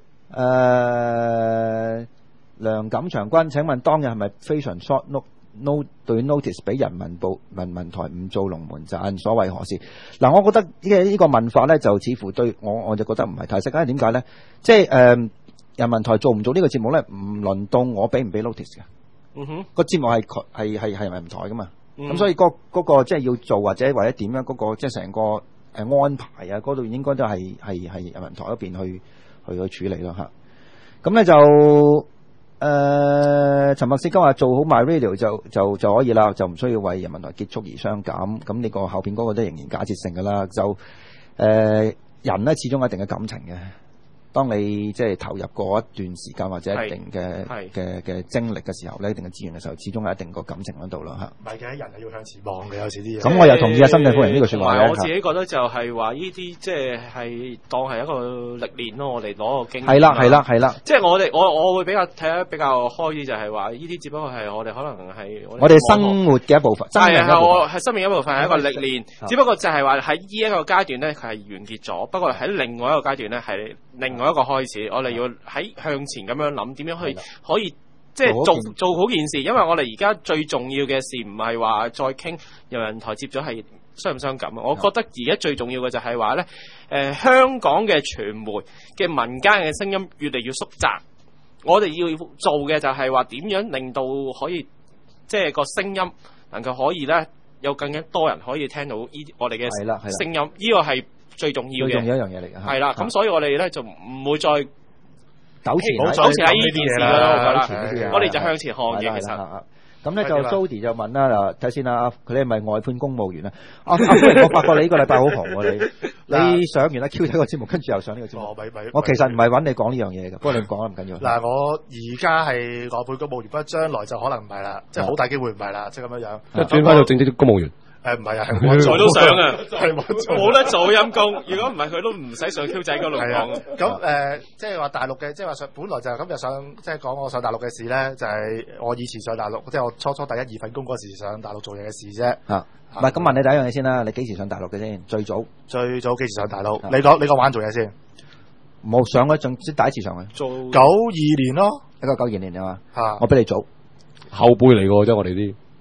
誒，梁錦祥君，請問當日係咪非常 short note no 對 notice 俾人民部人民台唔做龍門陣？所謂何事？嗱，我覺得呢個呢個問法咧，就似乎對我我就覺得唔係太適。因為點解咧？即係誒。人民台做唔做呢個節目咧？唔輪到我俾唔俾 notice 嘅。嗯哼，個節目係係係係人民台噶嘛。咁、嗯、所以嗰、那、嗰個即係、那個、要做或者或者點樣嗰、那個即係成個誒安排啊，嗰度應該都係係係人民台嗰邊去去去處理咯嚇。咁咧就誒、呃，陳默思今日做好 My Radio 就就就可以啦，就唔需要為人民台結束而傷感。咁呢個後邊嗰個都仍然假設性噶啦。就誒、呃、人咧始終有一定嘅感情嘅。當你即係投入過一段時間或者一定嘅嘅嘅精力嘅時候咧，一定嘅資源嘅時候，始終係一定個感情喺度咯嚇。唔係嘅，人係要向前望嘅，有時啲嘢。咁我又同意阿深圳夫人呢個説話咧。我自己覺得就係話呢啲即係係當係一個歷練咯，我哋攞個經驗。係啦，係啦，係啦。即係我哋我我會比較睇得比較開啲，就係話呢啲只不過係我哋可能係我哋生活嘅一部分。係係我係生命一部分係一個歷練，只不過就係話喺呢一個階段咧，佢係完結咗。不過喺另外一個階段咧，係另外一個開始，我哋要喺向前咁樣諗，點樣去可以即係做做，做好件事。因為我哋而家最重要嘅事唔係話再傾人民台接咗係傷唔傷感啊！我覺得而家最重要嘅就係話咧，誒、呃、香港嘅傳媒嘅民間嘅聲音越嚟越縮窄，我哋要做嘅就係話點樣令到可以即係個聲音能夠可以咧有更加多人可以聽到呢我哋嘅聲音，呢個係最重要嘅，最重要一樣嘢嚟嘅。係啦，咁所以我哋咧就唔會再糾纏，糾纏喺呢件事啦。我哋就向前看嘅，其實。咁咧就 Sody 就問啦，嗱睇先啦，佢哋係咪外判公務員啊？阿阿我發覺你呢個禮拜好紅喎，你你上完阿 Q 睇個節目，跟住又上呢個節目。我其實唔係揾你講呢樣嘢嘅，不過你講啦，唔緊要。嗱，我而家係外判公務員，不過將來就可能唔係啦，即係好大機會唔係啦，即係咁樣樣。即係轉翻到正職公務員。誒唔係啊，係我在都想啊，係冇得做陰功。如果唔係佢都唔使上 Q 仔嗰度講。咁誒，即係話大陸嘅，即係話上，本來就係咁就上，即係講我上大陸嘅事咧，就係我以前上大陸，即係我初初第一二份工嗰時上大陸做嘢嘅事啫。啊，唔係咁問你第一樣嘢先啦，你幾時上大陸嘅先？最早最早幾時上大陸？你講你講玩做嘢先。冇上嗰陣先第一次上去。做九二年咯，一個九二年係嘛？啊，我比你早。後輩嚟㗎，即係我哋啲。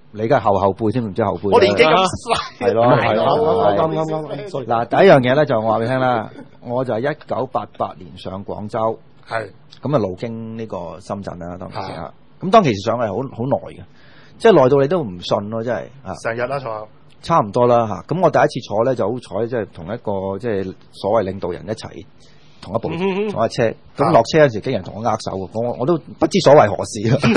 你嘅後後輩先唔知後輩。 我年紀咁細， 係咯， 係咯，啱啱啱啱。 嗱，第一樣嘢咧就我話俾你聽啦，我就係一九八八年上廣州， 係咁啊路經呢個深圳啦，當其時啊，咁當其時上係好好耐嘅，即係耐到你都唔信咯，真係啊， 成日啦坐。 差唔多啦嚇，咁我第一次坐咧就好彩，即係同一個即係所謂領導人一齊同一部同一車，咁落車嗰時經人同我握手，我我都不知所謂何事啊！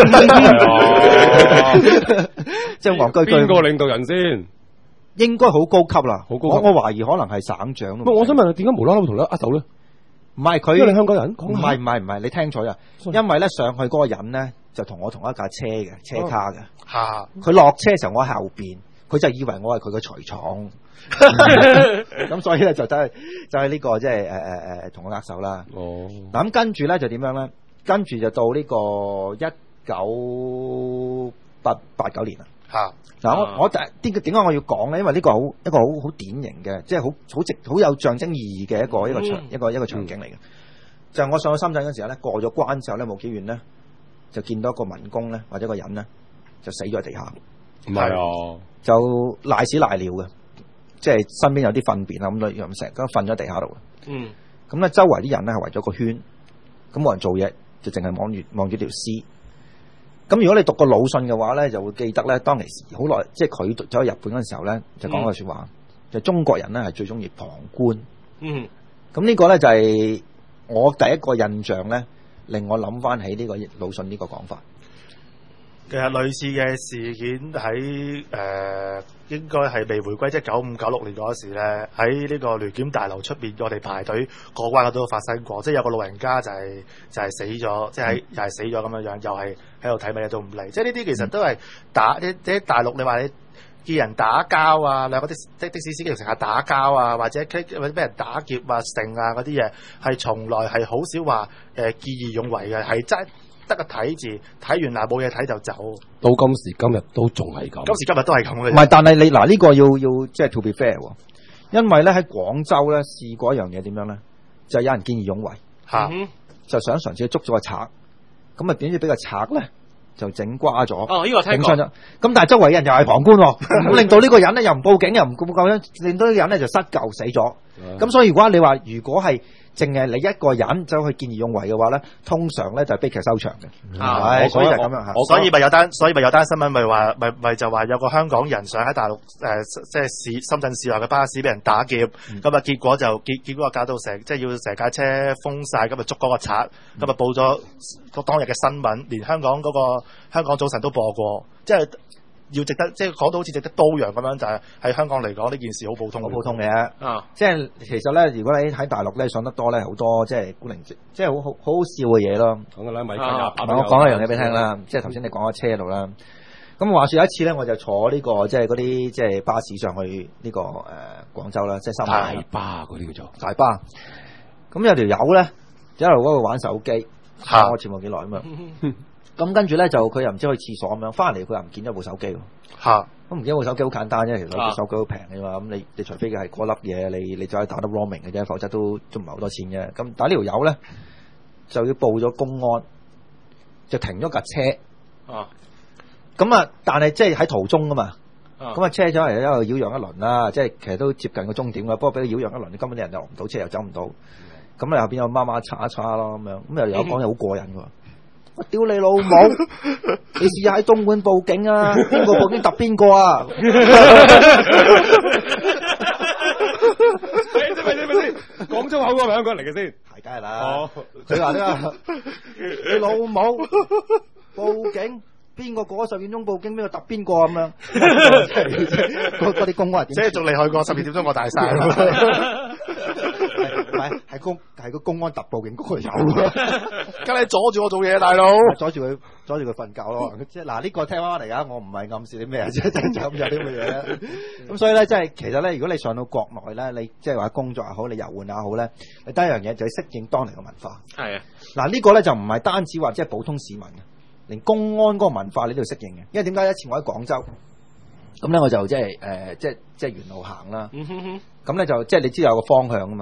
即係戇居居。 邊個領導人先？ 應該好高級啦， 好高級。 我我懷疑可能係省長咯。 我想問點解無啦啦會同你握手咧？ 唔係佢， 因為你香港人。 唔係唔係唔係，你聽錯啊！因為咧上去嗰個人咧就同我同一架車嘅車卡嘅， 嚇佢落車嘅時候我喺後邊。佢就以為我係佢嘅隨從，咁所以咧就真係就係呢個即係誒誒誒同我握手啦。 哦， 嗱咁跟住咧就點樣咧？跟住就到呢個一九八八九年啦。 嚇嗱我我第點點解我要講咧？因為呢個好一個好好典型嘅，即係好好直好有象徵意義嘅一個一個場一個一個場景嚟嘅。就係我上到深圳嗰時候咧，過咗關之後咧冇幾遠咧，就見到一個民工咧或者一個人咧就死咗喺地下。 唔係啊。 就賴屎賴尿嘅，即係身邊有啲糞便啊咁樣，咁成咁瞓咗地下度。 嗯， 咁咧周圍啲人咧係圍咗個圈，咁冇人做嘢，就淨係望住望住條屍。咁如果你讀過魯迅嘅話咧，就會記得咧，當其時好耐，即係佢走去日本嗰陣時候咧，就講句説話，嗯、就中國人咧係最中意旁觀。 嗯， 咁呢個咧就係我第一個印象咧，令我諗翻起呢個魯迅呢個講法。 其實類似嘅事件喺誒、呃、應該係未回歸，即係九五九六年嗰時咧，喺呢個聯檢大樓出邊，我哋排隊過關嗰度發生過，即係有個老人家就係、是、就係、是、死咗，即係又係死咗咁樣樣，又係喺度睇乜嘢都唔理。即係呢啲其實都係打啲啲大陸，你話你見人打交啊，兩個的的的士司機成日打交啊，或者或者俾人打劫啊、剩啊嗰啲嘢，係從來係好少話誒見義勇為嘅，係真。得個睇字，睇完嗱冇嘢睇就走。 到今時今日都仲係咁。 今時今日都係咁嘅。 唔係，但係你嗱呢、這個要要即係 to be fair 喎，因為咧喺廣州咧試過一樣嘢點樣咧，就係、是、有人見義勇為嚇， 嗯、 就想嘗試去捉咗個賊，咁啊點知俾個賊咧就整瓜咗。 哦，呢、這個聽過。 咁但係周圍人又係旁觀，咁令到呢個人咧又唔報警又唔咁咁樣，令到呢個人咧就失救死咗。咁、嗯、所以如果你話如果係淨係你一個人走去見義勇為嘅話咧，通常咧就係悲劇收場嘅。係，所以就係咁樣嚇。 所以咪有單，所以咪有單新聞，咪話咪咪就話有個香港人想喺大陸誒、呃，即係市深圳市內嘅巴士俾人打劫，咁啊、嗯、結果就結結果搞到成即係要成架車封晒，咁啊捉嗰個賊，咁啊報咗個當日嘅新聞，連香港嗰、嗰個香港早晨都播過，即係。要值得即係講到好似值得刀樣咁樣，就係、是、喺香港嚟講呢件事好普通， 好普通嘅。 啊， 即係其實咧，如果你喺大陸咧上得多咧，好多即係古靈精，即係好好好好笑嘅嘢咯。 講嘅啦，米奇啊，我講一樣嘢俾你聽啦。即係頭先你講喺車度啦。咁話說有一次咧，我就坐呢、這個即係嗰啲即係巴士上去呢、這個誒廣、呃、州啦，即係深圳大巴嗰啲叫做大巴。咁有條友咧，一路嗰度玩手機，嚇我前冇幾耐咁樣。咁跟住咧就佢又唔知去廁所咁樣，翻嚟佢又唔見咗部手機喎。 嚇！ 咁唔見咗部手機好簡單啫，其實部手機好平嘅嘛。咁你你除非嘅係嗰粒嘢，你你就可以打得 roaming 嘅啫，否則都都唔係好多錢嘅。咁但係呢條友咧就要報咗公安，就停咗架車。啊！咁啊，但係即係喺途中噶嘛。咁啊，車咗嚟一路擾攘一輪啦，即係其實都接近個終點啦。不過俾佢擾攘一輪，根本啲人又落唔到車，又走唔到。咁啊，後邊有媽媽叉一叉咯，咁樣咁又有講嘢好過癮喎。我屌你老母！你試下喺東莞報警啊！邊個報警揼邊個啊？ 誒，咪先咪先，講粗口嗰個係咪香港人嚟嘅先？ 係，梗係啦。佢話呢你老母報警，邊個過咗十點鐘報警，邊個揼邊個咁樣？嗰嗰啲公安點？ 即係仲厲害過十二點鐘我大晒。 唔係，係公係個公安特報警嗰個有， 梗係阻住我做嘢，大佬阻住佢阻住佢瞓覺咯。即係嗱呢個聽翻嚟噶，我唔係暗示啲咩，即係真係咁有啲乜嘢咧。咁所以咧，即係其實咧，如果你上到國內咧，你即係話工作又好，你遊玩又好咧，你第一樣嘢就係適應當地嘅文化。係啊，嗱呢個咧就唔係單止話即係普通市民嘅，連公安嗰個文化你都要適應嘅。因為點解一次我喺廣州，咁咧我就即係誒即係即係沿路行啦。咁咧就即係你知道有個方向噶嘛。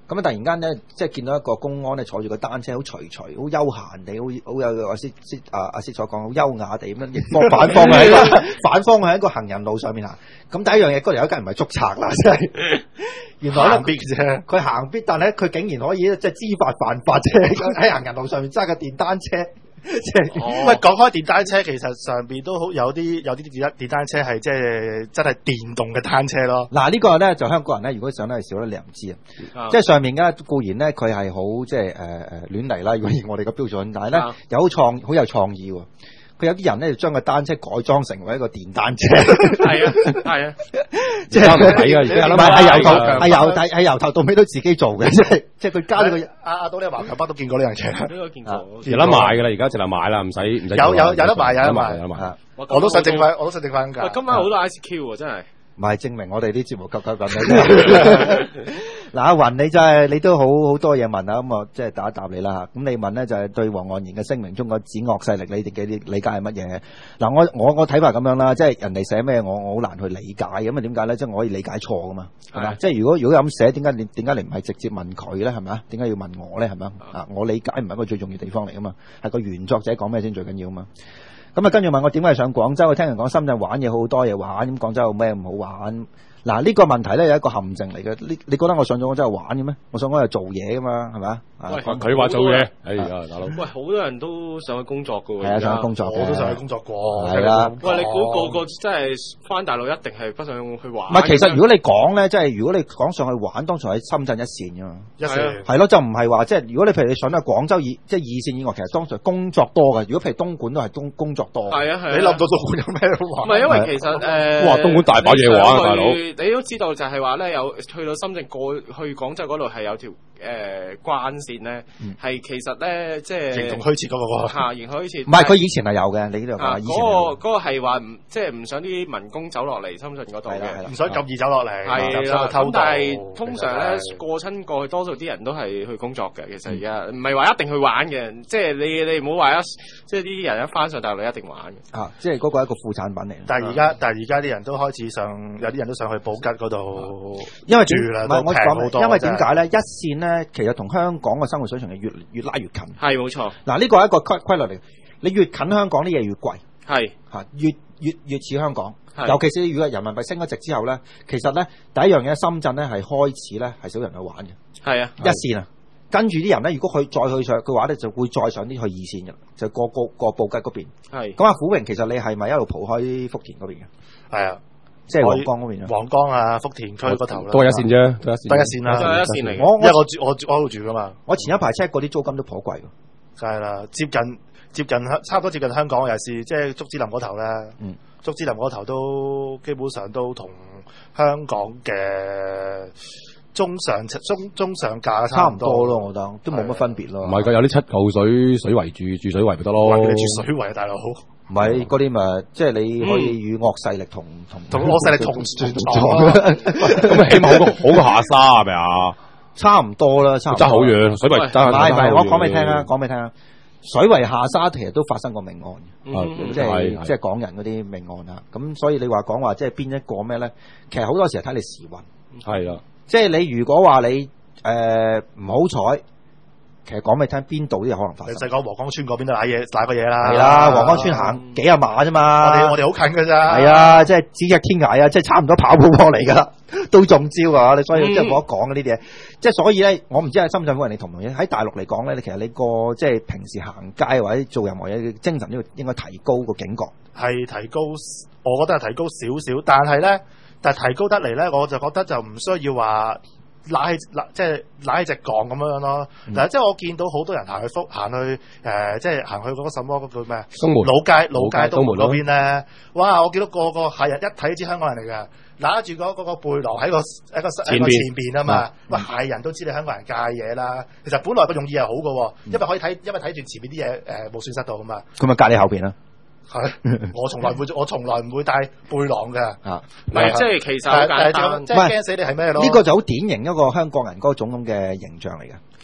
咁啊突然間咧，即係見到一個公安咧坐住個單車，好隨隨，好悠閒地，好好有阿師師啊阿師所講好優雅地咁樣逆方反方喺反方喺一個行人路上面行。咁第一樣嘢，嗰條友梗係唔係捉賊啦，真係原來行必啫，佢行必，但係佢竟然可以即係知法犯法啫，喺行人路上面揸個電單車。即係，喂，講開電單車，其實上邊都好有啲有啲電電單車係即係真係電動嘅單車咯。嗱，呢個咧就香港人咧，如果上得係少咧，你又唔知啊。即係上面嘅固然咧，佢係好即係誒誒亂嚟啦，如果以我哋嘅標準，但係咧有好創好有創意喎。佢有啲人咧就將個單車改裝成為一個電單車，係啊係啊，即係唔係㗎，而家唔係係由頭係由係係由頭到尾都自己做嘅，即係即係佢加呢個阿阿到你華強北都見過呢樣嘢，呢個見過， 有得賣㗎啦，而家淨係買啦，唔使唔使有有有得賣有得賣有得賣， 我都想整翻我都想整翻㗎。 今晚好多 I C Q 喎，真係。 唔係證明我哋啲節目急急咁樣。嗱，阿雲你真係你都好好多嘢問啊，咁我即係答一答你啦。咁你問咧就係對黃岸然嘅聲明中個指惡勢力，你哋嘅理解係乜嘢？嗱，我我我睇法咁樣啦，即係人哋寫咩，我我好難去理解。咁啊點解咧？即係我可以理解錯噶嘛，係嘛？即係如果如果咁寫，點解你點解你唔係直接問佢咧？係咪啊？點解要問我咧？係咪啊？我理解唔係一個最重要地方嚟噶嘛，係個原作者講咩先最緊要嘛。咁啊，跟住問我點解上廣州？我聽人講深圳玩嘢好多嘢玩，咁廣州有咩唔好玩？嗱，呢個問題咧有一個陷阱嚟嘅。你你覺得我上咗廣州玩嘅咩？我上嗰度做嘢噶嘛，係咪啊？ 佢話做嘢，哎呀，大佬。 喂，好多人都上去工作噶喎。 係啊，上去工作， 我都上去工作過。 係啦。 喂，你估個個真係翻大陸一定係不想去玩？ 唔係，其實如果你講咧，即係如果你講上去玩，當場喺深圳一線噶嘛。 一線。係咯，就唔係話即係如果你譬如你上到廣州以即係二線以外，其實當場工作多嘅。如果譬如東莞都係工工作多。 係啊係。 你諗到東莞有咩玩？ 唔係因為其實誒， 哇，東莞大把嘢玩啊，大佬。 你都知道就係話咧，有去到深圳過去廣州嗰度係有條誒關線咧，係其實咧即係形同虛設嗰個嚇，形同虛設。 唔係，佢以前係有嘅，你呢度話以前。 嗰個嗰個係話唔即係唔想啲民工走落嚟深圳嗰度嘅， 唔想咁易走落嚟。 係啦，咁但係通常咧過親過去，多數啲人都係去工作嘅。其實而家唔係話一定去玩嘅，即係你你唔好話一即係啲人一翻上大陸一定玩嘅。 啊，即係嗰個係一個副產品嚟。 但係而家但係而家啲人都開始上，有啲人都上去寶吉嗰度， 因為住啦， 都平好多。因為點解咧？一線線咧，其實同香港嘅生活水平係越越拉越近。 係冇錯。 嗱，呢個係一個規規律嚟。你越近香港啲嘢越貴。 係嚇，越越越似香港。尤其是如果人民幣升咗值之後咧，其實咧第一樣嘢，深圳咧係開始咧係少人去玩嘅。 係啊， 一線啊，跟住啲人咧，如果佢再去上嘅話咧，就會再上啲去二線嘅，就過過過布吉嗰邊。係。咁啊，虎榮其實你係咪一路蒲開福田嗰邊嘅？ 係啊。 即係皇崗嗰邊啊， 皇崗啊，福田區嗰頭啦， 都係一線啫，都係一線， 都係一線啦， 都係一線嚟。 我因為我住我我喺度住噶嘛， 我前一排 check 嗰啲租金都頗貴㗎， 梗係啦，接近接近香差唔多接近香港嘅，尤其是即係竹子林嗰頭咧，嗯，竹子林嗰頭都基本上都同香港嘅中上中中上價差唔多咯，我覺得都冇乜分別咯。 唔係㗎，有啲七嚿水水圍住住水圍咪得咯， 你住水圍啊，大佬。 唔係嗰啲咪，即係你可以與惡勢力同同同惡勢力同存在，咁起碼好過好過下沙係咪啊？ 差唔多啦，差唔多。 爭好遠，水圍爭。 唔係唔係，我講俾你聽啊，講俾你聽啊。水圍下沙其實都發生過命案，即係即係港人嗰啲命案啊。咁所以你話講話即係邊一個咩咧？其實好多時係睇你時運。 係啦， 即係你如果話你誒唔好彩。其實講俾你聽，邊度都有可能發生。你細講黃崗村嗰邊都瀨嘢瀨過嘢啦。係啦，黃崗村行幾廿碼啫嘛。我哋我哋好近㗎咋。係啊，即係指日天涯啊，即係差唔多跑步過嚟㗎啦，都中招啊！你所以即係冇得講嘅呢啲嘢。即係所以咧，我唔知喺深圳府人你同唔同意？喺大陸嚟講咧，你其實你個即係平時行街或者做任何嘢，精神都要應該提高個警覺。係提高，我覺得係提高少少，但係咧，但係提高得嚟咧，我就覺得就唔需要話。拉起拉即係拉起隻槓咁樣咯，但係即係我見到好多人行去福行去誒、呃，即係行去嗰個什麼嗰個咩老街老街東門嗰邊咧，哇！我見到個個係人一睇知香港人嚟㗎，揦住嗰嗰個背囊喺個喺個喺個前邊啊嘛，喂係人都知你香港人戒嘢啦。其實本來個用意係好嘅，因為可以睇，因為睇住前面啲嘢誒冇損失到啊嘛。佢咪隔你後邊啦。係，我從來唔會，我從來唔會帶背囊嘅。啊，唔係即係其實好簡單，即係驚死你係咩咯？呢個就好典型一個香港人嗰種咁嘅形象嚟嘅。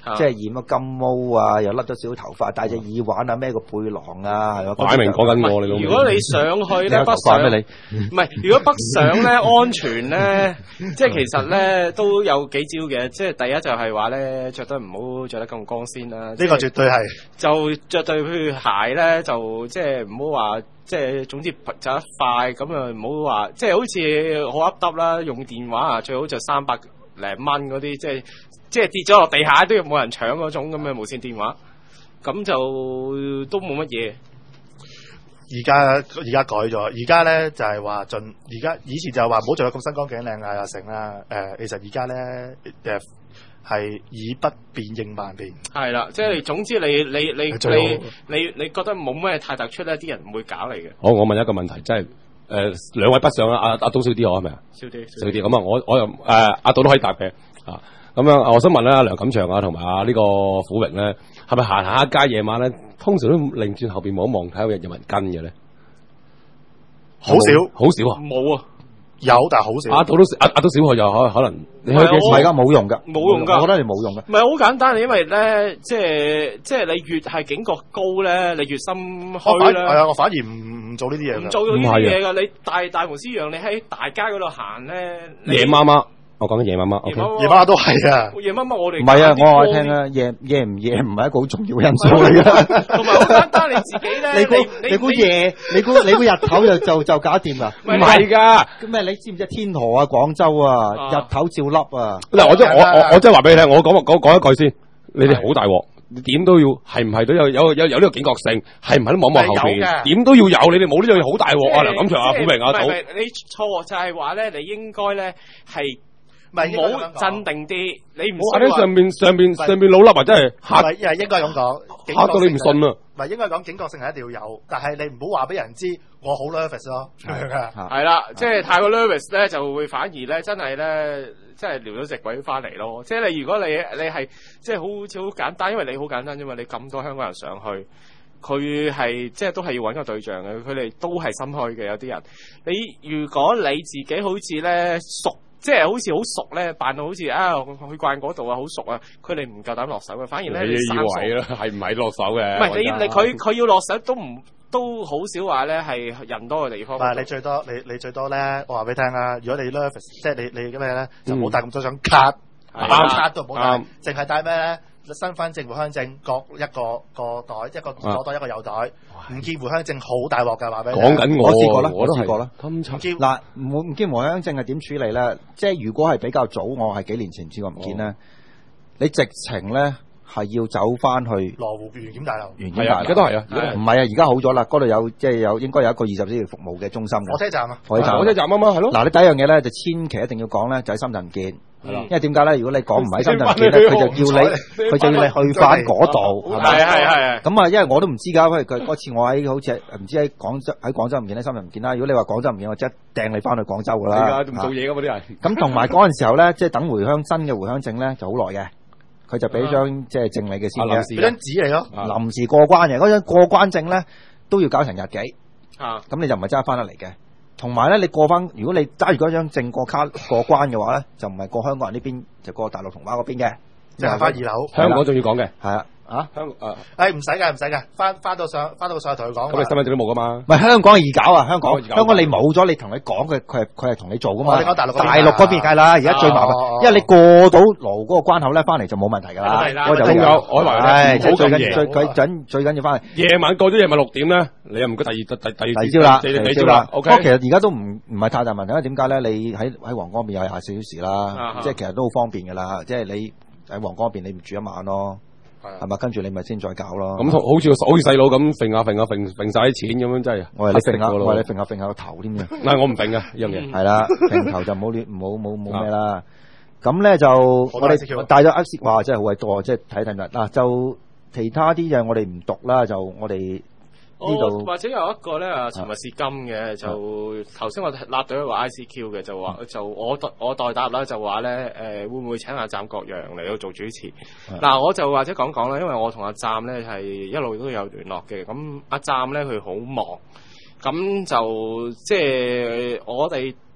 即係染咗金毛啊，又甩咗少少頭髮，戴隻耳環啊，孭個背囊啊，係嘛？ 擺明講緊我你老母。 如果你上去咧北上，唔係如果北上咧安全咧，即係其實咧都有幾招嘅。即係第一就係話咧，着得唔好着得咁光鮮啦。呢個絕對係。 就着對佢鞋咧，就即係唔好話。即係總之就一塊咁啊，唔好話即係好似好噏耷啦，用電話啊最好就三百零蚊嗰啲，即係即係跌咗落地下都要冇人搶嗰種咁嘅無線電話，咁就都冇乜嘢。 而家而家改咗，而家咧就係話盡，而家以前就話唔好做得咁身光頸靚啊又成啦，誒、呃、其實而家咧誒。係以不變應萬變， 係啦，即係總之你你你你你你覺得冇咩太突出咧，啲人唔會搞你嘅。 好，我問一個問題，即係誒兩位北上啊，阿阿東少啲我係咪啊？ 少啲少啲咁啊，我我又誒阿杜都可以答嘅啊。咁樣我想問咧，梁錦祥啊，同埋啊呢個虎榮咧，係咪行下一街夜晚咧，通常都擰轉後邊望一望睇下有有人跟嘅咧？ 好少， 好少啊， 冇啊。 有，但係好少。 阿杜都阿阿杜小學又可可能， 你去幾時？而家冇用噶， 冇用噶。 我覺得你冇用噶。 唔係好簡單，因為咧，即係即係你越係警覺高咧，你越心虛啦。 係啊，我反而唔唔做呢啲嘢。唔做呢啲嘢噶，你大大門師讓你喺大街嗰度行咧。 夜媽媽，我講緊夜媽媽。 夜媽媽都係啊。 夜媽媽我哋唔係啊，我話你聽啊，夜夜唔夜唔係一個好重要嘅因素嚟噶。 同埋好簡單，你自己咧。 你估你估夜？你估你估日頭就就就搞掂啦？ 唔係噶。 咩？你知唔知天河啊、廣州啊，日頭照笠啊？ 嗱，我真我我我真係話俾你聽，我講講講一句先，你哋好大鑊，點都要係唔係都有有有有呢個警覺性，係唔係都望望後邊，點都要有，你哋冇呢樣嘢好大鑊啊！梁錦祥啊，虎明啊， 唔係你錯就係話咧，你應該咧係。唔好鎮定啲，你唔好喺上面上邊上邊老笠啊！真係嚇， 唔係應該咁講， 嚇到你唔信啊！ 唔係應該講警覺性係一定要有，但係你唔好話俾人知我好 nervous 咯。 係啦，即係太過 nervous 咧，就會反而咧真係咧，即係撩咗隻鬼翻嚟咯。即係你如果你你係即係好似好簡單，因為你好簡單啫嘛，你咁多香港人上去。佢係即係都係要揾個對象嘅，佢哋都係心虛嘅有啲人。你如果你自己好似咧熟。即係好似好熟咧，扮到好似啊去慣嗰度啊，好熟啊，佢哋唔夠膽落手嘅，反而咧你以為啦，係唔係落手嘅？ 唔係你你佢佢要落手都唔都好少話咧，係人多嘅地方。 唔係你最多你你最多咧，我話俾你聽啊！如果你 nervous，即係你你咩咧，就唔好帶咁多張卡，包卡都唔好帶，淨係帶咩咧？身份證、回鄉證各一個個袋，一個左袋一個右袋，唔見回鄉證好大鑊㗎，話俾你。 講緊我， 我試過啦， 我都試過啦。 咁慘嗱，唔唔見回鄉證係點處理咧？即係如果係比較早，我係幾年前試過唔見咧，你直情咧係要走翻去羅湖原檢大樓。 原檢大樓而家都係啊， 唔係啊，而家好咗啦，嗰度有即係有應該有一個二十四小時服務嘅中心嘅。 火車站啊， 火車站， 火車站啊嘛，係咯。 嗱，你第一樣嘢咧就千祈一定要講咧，就喺深圳見。因為點解咧？如果你講唔喺深圳見咧，佢就要你，佢就要你去翻嗰度，係咪？ 係係係。 咁啊，因為我都唔知㗎，因為佢嗰次我喺好似唔知喺廣州喺廣州唔見，喺深圳唔見啦。如果你話廣州唔見，我即刻掟你翻去廣州㗎啦。 係㗎，唔做嘢㗎嘛啲人。 咁同埋嗰陣時候咧，即係等回鄉新嘅回鄉證咧，就好耐嘅。佢就俾張即係證你嘅先嘅， 俾張紙嚟咯。 臨時過關嘅嗰張過關證咧，都要搞成日幾。 啊， 咁你就唔係揸翻得嚟嘅。同埋咧，你過翻，如果你揸住嗰張證過卡過關嘅話咧，就唔係過香港人呢邊，就過大陸同胞嗰邊嘅， 即係翻二樓。 香港仲要講嘅， 係啊，啊香誒， 誒唔使㗎，唔使㗎，翻翻到上翻到上去同佢講。 咁你身份證都冇㗎嘛？ 唔係香港易搞啊，香港香港你冇咗，你同你講佢佢係佢係同你做㗎嘛。 你講大陸大陸嗰邊計啦，而家最麻煩，因為你過到羅湖嗰個關口咧，翻嚟就冇問題㗎啦。我就仲有，我話咧， 最緊最最緊最緊要翻嚟。 夜晚過咗夜晚六點咧，你又唔該第二第第第二朝啦， 第二朝啦。 不過其實而家都唔唔係太大問題，因為點解咧？你喺喺皇崗邊有廿四小時啦，即係其實都好方便㗎啦。即係你喺皇崗邊，你唔住一晚咯。係咪？跟住你咪先再搞咯。 咁好似好似細佬咁揈下揈下揈揈晒啲錢咁樣，真係。 我係你揈下，我係你揈下揈下個頭添嘅。 唔係我唔揈嘅，呢樣嘢。 係啦，揈頭就唔好亂，唔好冇冇咩啦。咁咧就我哋帶咗 X， 哇！真係好鬼多，即係睇睇啦。嗱，就其他啲嘢我哋唔讀啦，就我哋。呢度或者有一個咧啊，尋日試金嘅就頭先我立到一個 I C Q 嘅，就話就我代我代答啦，就話咧誒會唔會請阿湛國陽嚟到做主持？嗱，我就或者講講啦，因為我同阿湛咧係一路都有聯絡嘅，咁阿湛咧佢好忙，咁就即係我哋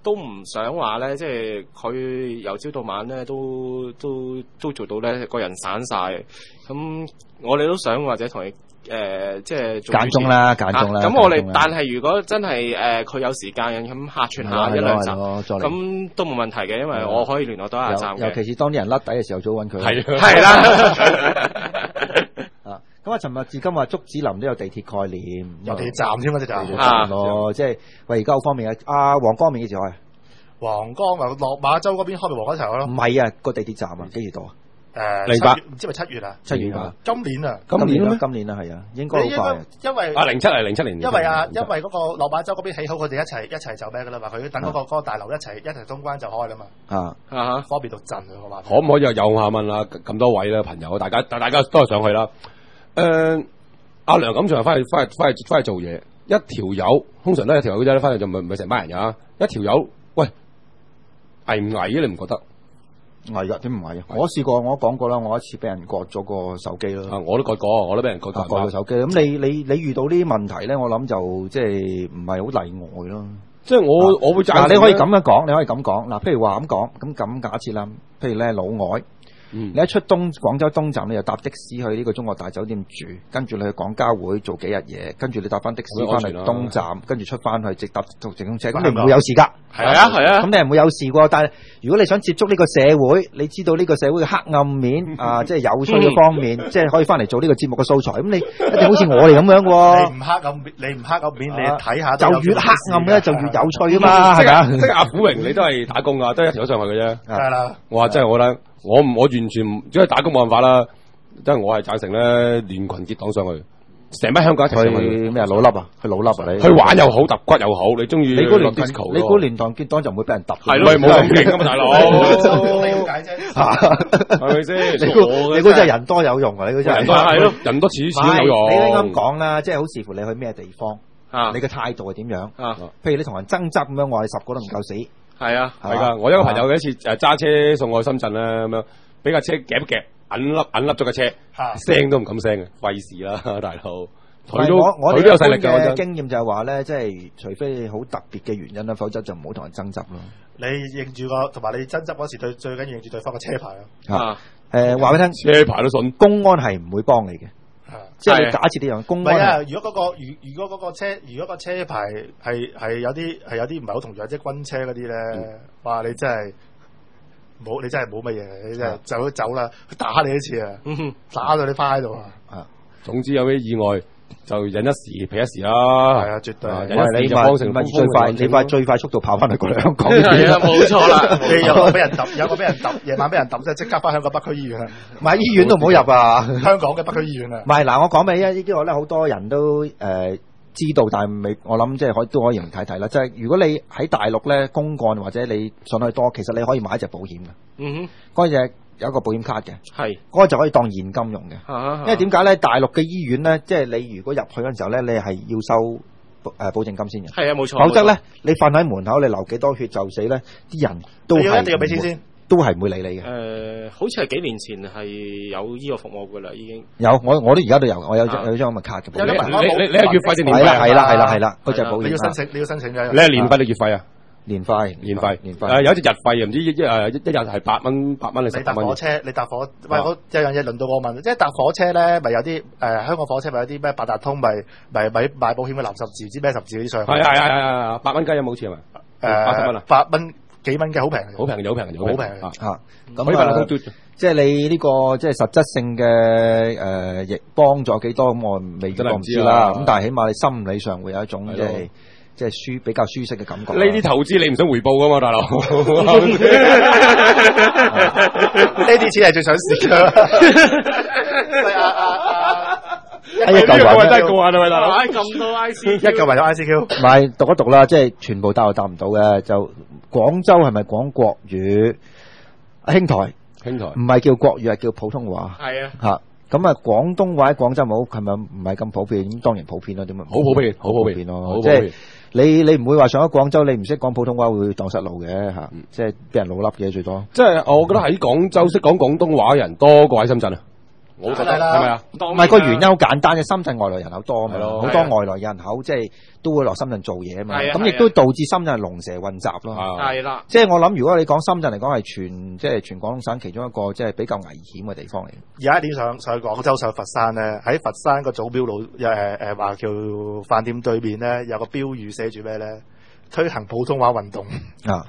都唔想話咧，即係佢由朝到晚咧都都都做到咧個人散晒。咁我哋都想或者同佢。誒、呃，即係間中啦，間中啦。 咁、啊、我哋，但係如果真係誒，佢、呃、有時間咁客串下一兩集，咁都冇問題嘅，因為我可以聯絡到阿站嘅。尤其是當啲人甩底嘅時候，早揾佢。係係啦。啊，咁啊，尋日至今話竹子林都有地鐵概念， 有地鐵站添嘛，即係站咯，即係喂，而家好方便嘅。阿黃光明幾時開啊？ 黃光咪落馬洲嗰邊開咪黃嗰頭咯。 唔係啊，個地鐵站啊，幾時到啊？ 誒， 零八唔知咪七月啊？ 七月啊？ 今年啊？ 今年啊？今年啊？係啊，應該好快。 因為啊，零七係零七年。 因為啊，因為嗰個落馬洲嗰邊起好，佢哋一齊一齊就咩噶啦嘛？佢等嗰個嗰個大樓一齊一齊通關就開啦嘛。啊啊，方便到震啊！我話。 可唔可以又有下問啦？咁多位咧朋友，大家大大家都係上去啦。誒，阿梁錦祥翻去翻去翻去翻去做嘢，一條友通常都係一條友啫，翻去就唔係唔係成班人㗎。一條友，喂，危唔危啊？你唔覺得？ 危噶，點唔危啊？我試過，我講過啦，我一次俾人割咗個手機咯。 啊，我都割過，我都俾人割割個手機。咁你你你遇到呢啲問題咧，我諗就即係唔係好例外咯。 即係我、啊、我會嗱，你可以咁樣講，你可以咁講。嗱，譬如話咁講，咁咁假設啦，譬如咧老外。嗯、你一出東廣州東站，你就搭的士去呢個中國大酒店住，跟住你去廣交會做幾日嘢，跟住你搭翻的士翻嚟東站，跟住出翻去直搭做直通車，咁你唔會有事噶。 係啊係啊， 咁你係唔會有事喎。但係如果你想接觸呢個社會，你知道呢個社會嘅黑暗面啊，即係有趣嘅方面，即係可以翻嚟做呢個節目嘅素材。咁你一定好似我哋咁樣喎。 你唔黑暗面，你唔黑暗面，你睇下就越黑暗咧，就越有趣啊嘛，係咪？ 即係阿虎榮，你都係打工噶，都係一條上去嘅啫。 係啦， 我話真係我覺得。我唔，我完全唔，只係打工冇辦法啦。因為我係贊成咧，聯群結黨上去，成班香港一齊上去咩啊？老笠啊，去老笠啊！你去玩又好，揼骨又好，你中意。 你估聯你估聯團結黨就唔會俾人揼？ 係咯，冇咁勁噶嘛，大佬。 了解啫， 係咪先？ 你估你估真係人多有用啊？你估真係人多係咯，人多似似有用。 你啱啱講啦，即係好視乎你去咩地方，你嘅態度係點樣？譬如你同人爭執咁樣，我哋十個都唔夠死。 係啊， 係噶，我一個朋友有一次誒揸車送我去深圳咧，咁樣俾架車夾一夾，揞笠揞笠咗架車，聲都唔敢聲嘅，費事啦，大佬。佢都我佢都有勢力嘅。 我嘅經驗就係話咧，即係除非好特別嘅原因啦，否則就唔好同人爭執咯。 你認住個，同埋你爭執嗰時對最緊要認住對方嘅車牌咯。 啊，誒話俾你聽， 車牌都信， 公安係唔會幫你嘅。即係你假設呢樣公安。 唔係啊！如果嗰、嗰個如如果嗰個車如果個車牌係係有啲係有啲唔係好同樣，即係軍車嗰啲咧，嗯、哇！你真係冇你真係冇乜嘢，你真係走走啦，打你一次啊！嗯、打到你趴喺度啊！ 啊，總之有咩意外就忍一時皮一時啦。係啊，絕對。 忍一時就幫成最快，你快最快速度跑翻嚟過嚟香港。 係啊，冇錯啦。 你有個俾人揼，有個俾人揼，夜晚俾人揼，即係即刻翻香港北區醫院啦。 唔係醫院都唔好入啊！ 香港嘅北區醫院啊。 唔係嗱，我講俾你呢啲咧，好多人都誒、呃、知道，但係未我諗即係可以都可以唔睇睇啦。即係如果你喺大陸咧公幹或者你上去多，其實你可以買一隻保險嘅。嗯哼，嗰隻。有一個保險卡嘅，係嗰個就可以當現金用嘅。因為點解咧？大陸嘅醫院咧，即係你如果入去嗰陣時候咧，你係要收誒保證金先嘅。係啊，冇錯。否則咧，你瞓喺門口，你流幾多血就死咧，啲人都係一定要俾錢先，都係唔會理你嘅。誒，好似係幾年前係有呢個服務噶啦，已經有。我我都而家都有，我有有張咁嘅卡嘅。你你你係月費定年費？係啦係啦係啦，嗰隻保險。你要申請，你要申請嘅。你係年費定月費啊？年費，年費，年費。誒，有一隻日費，唔知一一誒一一日係八蚊，八蚊你十蚊。你搭火車，你搭火，喂，我有樣嘢輪到我問，即係搭火車咧，咪有啲誒香港火車咪有啲咩八達通，咪咪咪買保險嘅藍十字，知咩十字嗰啲上去。係係係係，八蚊雞有冇好似係咪？誒，八十蚊啊，八蚊幾蚊雞好平，好平嘅，好平嘅，好平嘅嚇。咁啊，即係你呢個即係實質性嘅誒，亦幫助幾多咁，我未真係唔知啦。咁但係起碼你心理上會有一種即係。即係舒比較舒適嘅感覺。呢啲投資你唔想回報噶嘛，大佬？呢啲錢係最想蝕噶。喂啊啊啊！一嚿雲真係過啊，喂大佬！咁多 I C， 一嚿雲有 I C Q。唔係讀一讀啦，即係全部答又答唔到嘅。就廣州係咪講國語？兄台，兄台唔係叫國語，係叫普通話。係啊。嚇！咁啊，廣東話喺廣州冇，係咪唔係咁普遍？咁當然普遍啦，點啊？好普遍，好普遍咯。即係你你唔會話上咗廣州，你唔識講普通話會蕩失路嘅嚇。嗯、即係俾人老笠嘅最多。即係我覺得喺廣州識講廣東話嘅人多過喺深圳啊！ 我覺得係咪啊？ 唔係個原因好簡單嘅，深圳外來人口多啊嘛，好多外來人口即係都會落深圳做嘢啊嘛，咁亦都導致深圳係龍蛇混雜咯。 係啦， 即係我諗，如果你講深圳嚟講係全即係全廣東省其中一個即係比較危險嘅地方嚟。 有一點上上廣州上佛山咧，喺佛山個祖廟路誒誒華僑飯店對面咧有個標語寫住咩咧？推行普通話運動啊！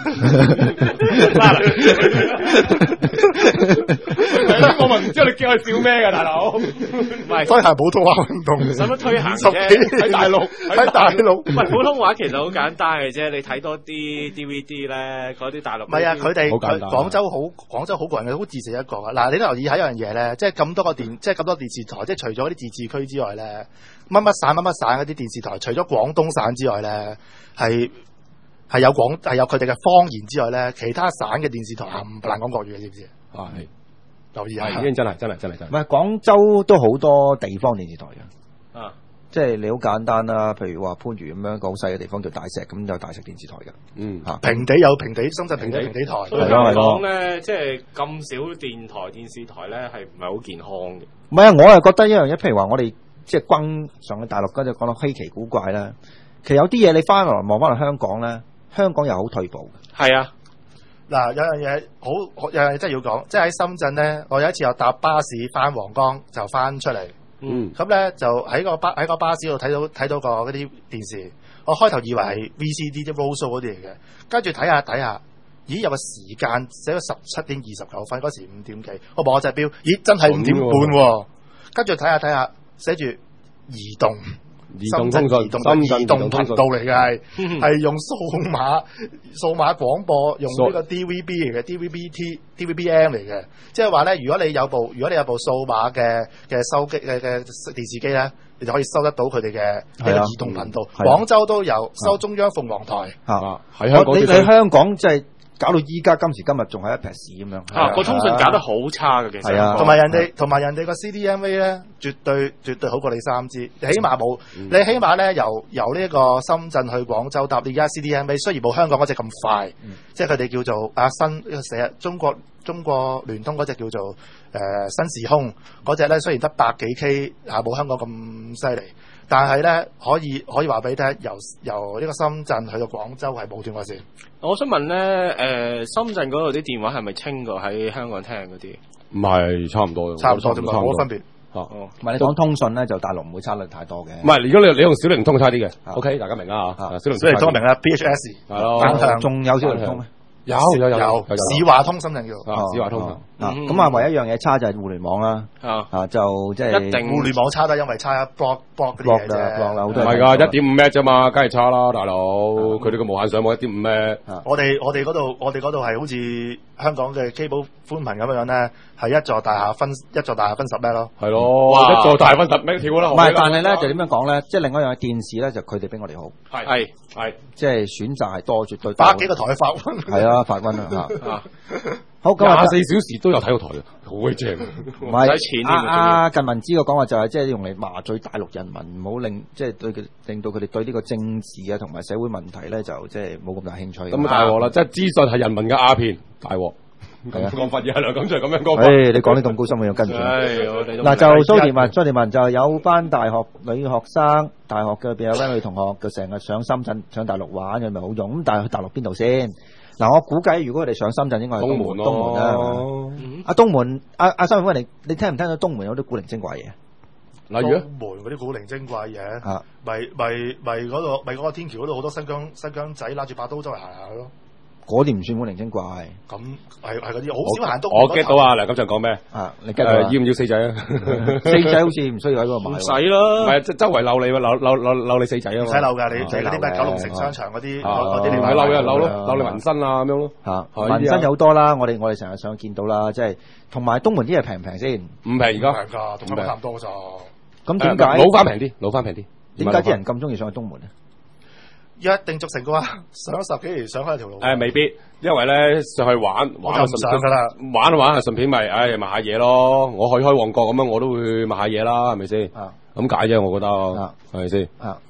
我問唔知你叫佢笑咩㗎，大佬？唔係推行普通話運動， 使乜推行啫？喺大陸，喺大陸。 唔係普通話其實好簡單嘅啫，你睇多啲 D V D 咧，嗰啲大陸。 唔係啊，佢哋廣州好廣州好過人嘅，好自成一個啊！嗱，你都留意下一樣嘢咧，即係咁多個電，即係咁多電視台，即係除咗啲自治區之外咧，乜乜省乜乜省嗰啲電視台，除咗廣東省之外咧。係係有廣係有佢哋嘅方言之外咧，其他省嘅電視台冚唪唥講國語嘅，知唔知啊？ 係留意下， 已經真係真係真係真係。 唔係廣州都好多地方電視台嘅， 啊， 即係你好簡單啦，譬如話番禺咁樣個好細嘅地方叫大石，咁有大石電視台嘅。 嗯， 嚇，平地有平地，深圳平地平地台。 係咯係咯。咧，即係咁少電台電視台咧，係唔係好健康嘅？ 唔係啊，我係覺得一樣嘢，譬如話我哋即係轟上去大陸嗰陣講到稀奇古怪啦。其實有啲嘢你翻落嚟望翻嚟香港咧，香港又好退步嘅。 係啊， 嗱有樣嘢好，有樣嘢真係要講，即係喺深圳咧，我有一次有搭巴士翻皇崗就翻出嚟， 嗯， 咁咧就喺個巴喺個巴士度睇到睇到個嗰啲電視，我開頭以為係 V C D 即係 road show 嗰啲嚟嘅，跟住睇下睇下，咦有個時間寫咗十七點二十九分，嗰時五點幾，我望我隻錶，咦真係五點半喎，跟住睇下睇下寫住移動。深圳移動嘅移動頻道嚟嘅係係用數碼數碼廣播，用呢個 D V B 嚟嘅 D V B T D V B M 嚟嘅，即係話咧，如果你有部如果你有部數碼嘅嘅收機嘅嘅電視機咧，你就可以收得到佢哋嘅呢個移動頻道。廣州都有收中央鳳凰台啊，喺香港你喺香港即係。搞到依家今時今日仲係一撇屎咁樣啊！個通訊搞得好差嘅，其實。 係啊， 同埋人哋同埋人哋個 C D M A 咧，絕對絕對好過你三 G。你起碼冇，嗯、你起碼咧由由呢一個深圳去廣州搭，你而家 C D M A 雖然冇香港嗰隻咁快，嗯、即係佢哋叫做啊新呢個成日中國中國聯通嗰隻叫做誒、呃、新時空嗰隻咧，雖然得百幾 K 啊，冇香港咁犀利。但係咧，可以可以話俾你聽，由由呢個深圳去到廣州係冇斷過線。 我想問咧，誒、呃，深圳嗰度啲電話係咪清過喺香港聽嗰啲？ 唔係，差唔多， 差唔多啫嘛，冇分別。 哦，唔係你講通訊咧，就大陸唔會差得太多嘅。唔係，如果你你用小靈通差啲嘅 ，OK， 大家明啦嚇。小靈通明啦 ，P H S 係咯， 仲有小靈通咩？ 有有有有市話通深圳叫啊，市話通啊， 咁啊，唯一一樣嘢差就係互聯網啦，啊就即係一定互聯網差得，因為差 block block 嗰啲嘢啫， 唔係㗎，一點五 M 啫嘛，梗係差啦，大佬，佢哋個無限上網一點五 M， 我哋我哋嗰度我哋嗰度係好似香港嘅 cable 寬頻咁樣咧，係一座大廈分一座大廈分十 M 咯， 係咯，一座大廈分十 M 跳啦， 唔係，但係咧就點樣講咧？即係另外一樣電視咧，就佢哋比我哋好， 係係係， 即係選擇係多，絕對百幾個台發溫， 係啊，發溫啊嚇。好，咁廿四小時都有睇個台嘅，好鬼正。 唔係阿阿近民知嘅講話就係即係用嚟麻醉大陸人民，唔好令即係對佢令到佢哋對呢個政治啊同埋社會問題咧就即係冇咁大興趣。 咁大鑊啦！即係資訊係人民嘅鴉片，大鑊。係啊，講法嘢係啦，咁就係咁樣講法。 誒，你講啲咁高深嘅要跟住。嗱，就蘇田文，蘇田文就有班大學女學生，大學嘅入邊有班女同學，就成日上深圳、上大陸玩，有咪好用？咁但係去大陸邊度先？嗱，我估計如果佢哋上深圳，應該係東門咯。東門啦，阿東門，阿阿三位，你你聽唔聽到東門有啲古靈精怪嘢？ 例如東門嗰啲古靈精怪嘢，咪咪咪嗰度，咪嗰個天橋嗰度好多新疆新疆仔拉住把刀周圍行下咯。 嗰啲唔算古靈精怪， 咁係係嗰啲好少行東。 我 get 到啊！梁錦祥講咩啊？你 get 到要唔要四仔啊？ 四仔好似唔需要喺嗰度買， 唔使咯。 唔係周圍漏你，漏漏漏漏你四仔啊！ 唔使漏㗎，你你嗰啲咩九龍城商場嗰啲嗰啲，你咪漏嘅漏咯，漏你紋身啊咁樣咯。 嚇，紋身有好多啦，我哋我哋成日上見到啦，即係同埋東門啲嘢平唔平先？ 唔平而家， 平㗎，同香港差唔多咋。 咁點解老翻平啲？老翻平啲？ 點解啲人咁中意上去東門咧？ 一定續成嘅話，上咗十幾年上開條路。 誒，未必，因為咧上去玩玩就上噶啦， 玩玩係順便咪，誒買下嘢咯。我去開旺角咁樣，我都會買下嘢啦，係咪先？啊，咁解啫，我覺得係咪先？啊，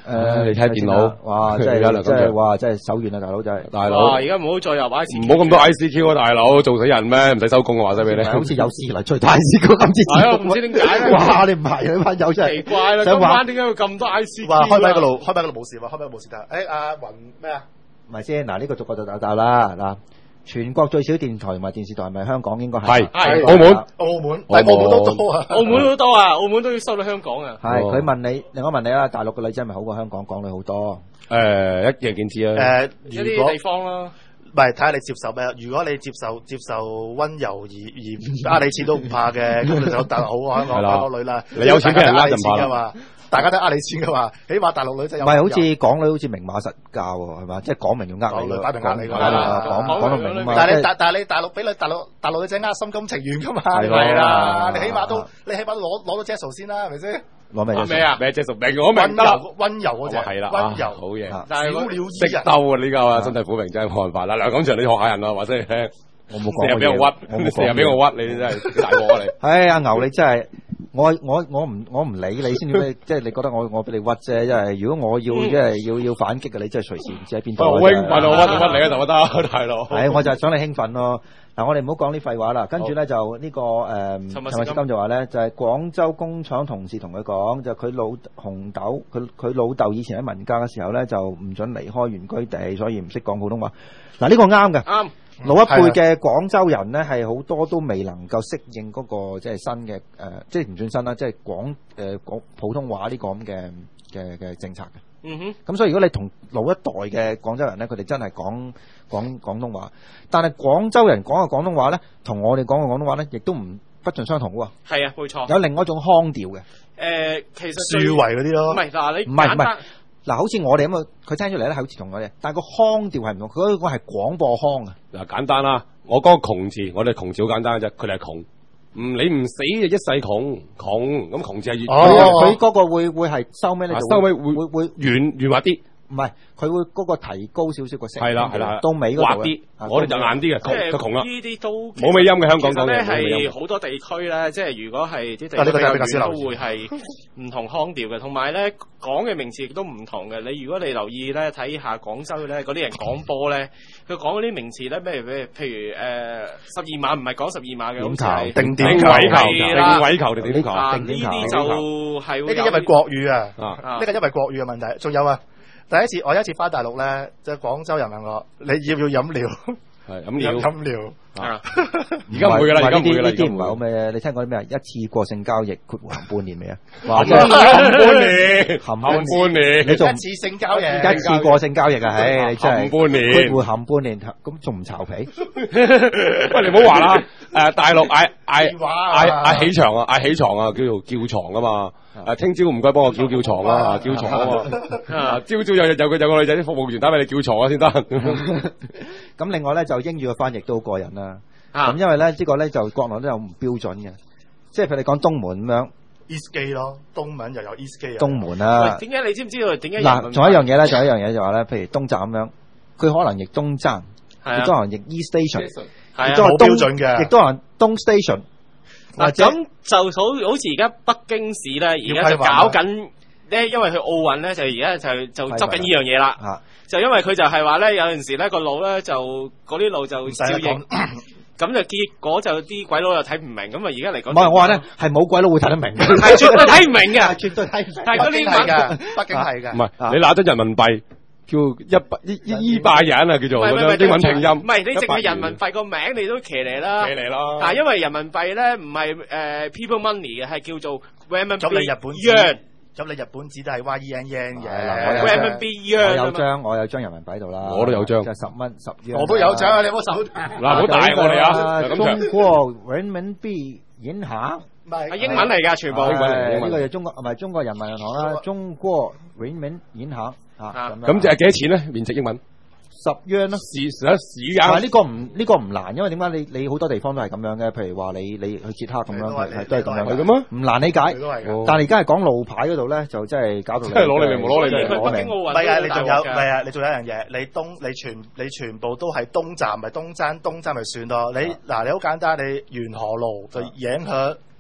誒， 你睇下電腦， 哇！真係真係哇！真係手軟啊，大佬真係。 大佬， 而家唔好再入 I C Q， 唔好咁多 I C Q 啊，大佬，做死人咩？唔使收工啊，話晒俾你。 好似有事嚟追 I C Q 咁之前。 係啊，唔知點解咧。 哇！你唔係你班友真係奇怪啦，今晚點解會咁多 I C Q？ 哇！開咪嗰度，開咪嗰度冇事喎，開咪冇事得。誒，阿雲咩啊？ 唔係先，嗱呢個逐個就答答啦。嗱，全國最少電台同埋電視台係咪香港應該係？ 係係澳門， 澳門，但係澳門都多啊。 澳門都多啊，澳門都要收到香港啊。 係佢問你，另外問你啦，大陸嘅女仔係咪好過香港港女好多？ 誒，一樣見知啊。 誒， 一啲地方啦。 唔係睇下你接受咩？如果你接受接受溫柔而而唔呃你錢都唔怕嘅，咁你就大陸好過香港香港女啦。 你有錢俾人呃就唔怕噶嘛，大家都呃你錢噶嘛，起碼大陸女仔有。 唔係好似港女好似明碼實價喎，係嘛？即係講明要呃你， 擺明呃你㗎啦，講講到明啊嘛。 但係你但但係你大陸俾你大陸大陸女仔呃心甘情願噶嘛？係啦，你起碼都你起碼都攞攞到 Jazz 先啦，係咪先？ 攞咩咩啊？咩 Jazz 明我明得啦， 溫柔嗰隻係啦， 溫柔好嘢。 但係識兜啊呢個啊，身體苦明真係冇辦法啦。梁錦祥你學下人啊，話聲你聽。 我冇講成日俾我屈，你成日俾我屈，你真係大鑊啊你！ 唉，阿牛你真係，我我我唔我唔理你先至咩，即係你覺得我我俾你屈啫，因為如果我要即係要要反擊嘅，你真係隨時唔知喺邊度。 好興奮啊！屈屈你啊，就得大佬。 係，我就係想你興奮咯。嗱，我哋唔好講啲廢話啦。跟住咧就呢個誒，陳慧思金就話咧，就係廣州工廠同事同佢講，就佢老紅豆，佢佢老豆以前喺文革嘅時候咧，就唔准離開原居地，所以唔識講普通話。嗱，呢個啱嘅。 啱。 老一輩嘅廣州人咧，係好多都未能夠適應嗰個即係新嘅誒，即係唔算新啦，即係廣誒講普通話呢個咁嘅嘅嘅政策嘅。 嗯哼。咁所以如果你同老一代嘅廣州人咧，佢哋真係講講廣東話，但係廣州人講嘅廣東話咧，同我哋講嘅廣東話咧，亦都唔不盡相同喎。 係啊，冇錯。 有另外一種腔調嘅。 誒，其實樹圍嗰啲咯。 唔係嗱，你唔係唔係。嗱，好似我哋咁啊，佢聽出嚟咧，好似同我哋，但係個腔調係唔同，佢嗰個係廣播腔啊。 嗱，簡單啦，我講個窮字，我哋窮字好簡單嘅啫，佢哋係窮，唔你唔死就一世窮，窮咁窮字係粵語， 佢嗰個會會係收尾咧， 收尾會會會軟軟滑啲。 唔係，佢會嗰個提高少少個聲。 係啦係啦， 到尾滑啲，我哋就硬啲嘅，窮就窮啦。 呢啲都冇尾音嘅，香港講嘅係好多地區咧，即係如果係啲地區比較遠都會係唔同腔調嘅，同埋咧講嘅名詞亦都唔同嘅。你如果你留意咧睇下廣州咧嗰啲人講波咧，佢講嗰啲名詞咧，咩譬如譬如誒十二碼唔係講十二碼嘅，好似係定點球、定位球定點球， 呢啲就係呢啲因為國語啊，呢個因為國語嘅問題，仲有啊。第一次我有一次翻大陸咧，即係廣州人問我：你要唔要飲料？ 係飲料， 飲料。 啊！而家唔會噶啦，而家唔會噶啦。 呢啲唔係好咩？你聽過啲咩啊？一次過性交易括含半年未啊？ 哇！即係含半年， 含半年。 你仲一次性交易， 一次過性交易啊！唉，你真係含半年， 括含半年，咁仲唔巢皮？ 喂，你唔好話啦。誒，大陸嗌嗌嗌嗌起床啊，嗌起床啊，叫做叫床啊嘛。誒，聽朝唔該幫我叫叫床啊，叫床啊嘛。啊，朝朝有有個有個女仔啲服務員打俾你叫床啊先得。 咁另外咧就英語嘅翻譯都好過癮啦。咁因為咧呢個咧就國內都有唔標準嘅，即係譬如你講東門咁樣 Eastgate 咯，東門又有 Eastgate。 東門啊， 點解你知唔知道點解？ 嗱，仲有一樣嘢咧，仲有一樣嘢就話咧，譬如東站咁樣，佢可能譯東站，亦都可能譯 East Station，亦都係標準嘅，亦都可能東 Station。 嗱，咁就好好似而家北京市咧，而家就搞緊咧，因為佢奧運咧就而家就就執緊呢樣嘢啦。就因為佢就係話咧，有陣時咧個路咧就嗰啲路就照應。咁就結果就啲鬼佬又睇唔明，咁啊而家嚟講， 唔係我話咧，係冇鬼佬會睇得明， 係絕對睇唔明嘅， 絕對睇唔明。 係嗰啲係㗎，北京係㗎。 唔係你拿咗人民幣叫一百一一百人啊，叫做嗰種英文拼音。 唔係你淨係人民幣個名你都騎嚟啦， 騎嚟啦。 但係因為人民幣咧唔係誒 people money 嘅，係叫做 renminbi。 咁你日本元。咁你日本紙都係 Y E N yen 嘅， 我有張我有張人民幣度啦， 我都有張， 就十蚊十元。 我都有張啊！你冇手嗱，唔好大我哋啊！ 中國人民幣銀行係英文嚟㗎，全部呢個就中國唔係中國人民銀行啦，中國人民銀行啊。 咁就係幾多錢咧？面值英文十元咯， 時時時間。 呢個唔呢個唔難，因為點解你你好多地方都係咁樣嘅，譬如話你你去捷克咁樣，係都係咁樣嘅。 係咁啊？ 唔難理解。但係而家係講路牌嗰度咧，就真係搞到你。 即係攞你命冇攞你命。 北京奧運唔係啊！你仲有唔係啊？你仲有一樣嘢，你東你全你全部都係東站，咪東站東站咪算咯。你嗱你好簡單，你沿河路就影響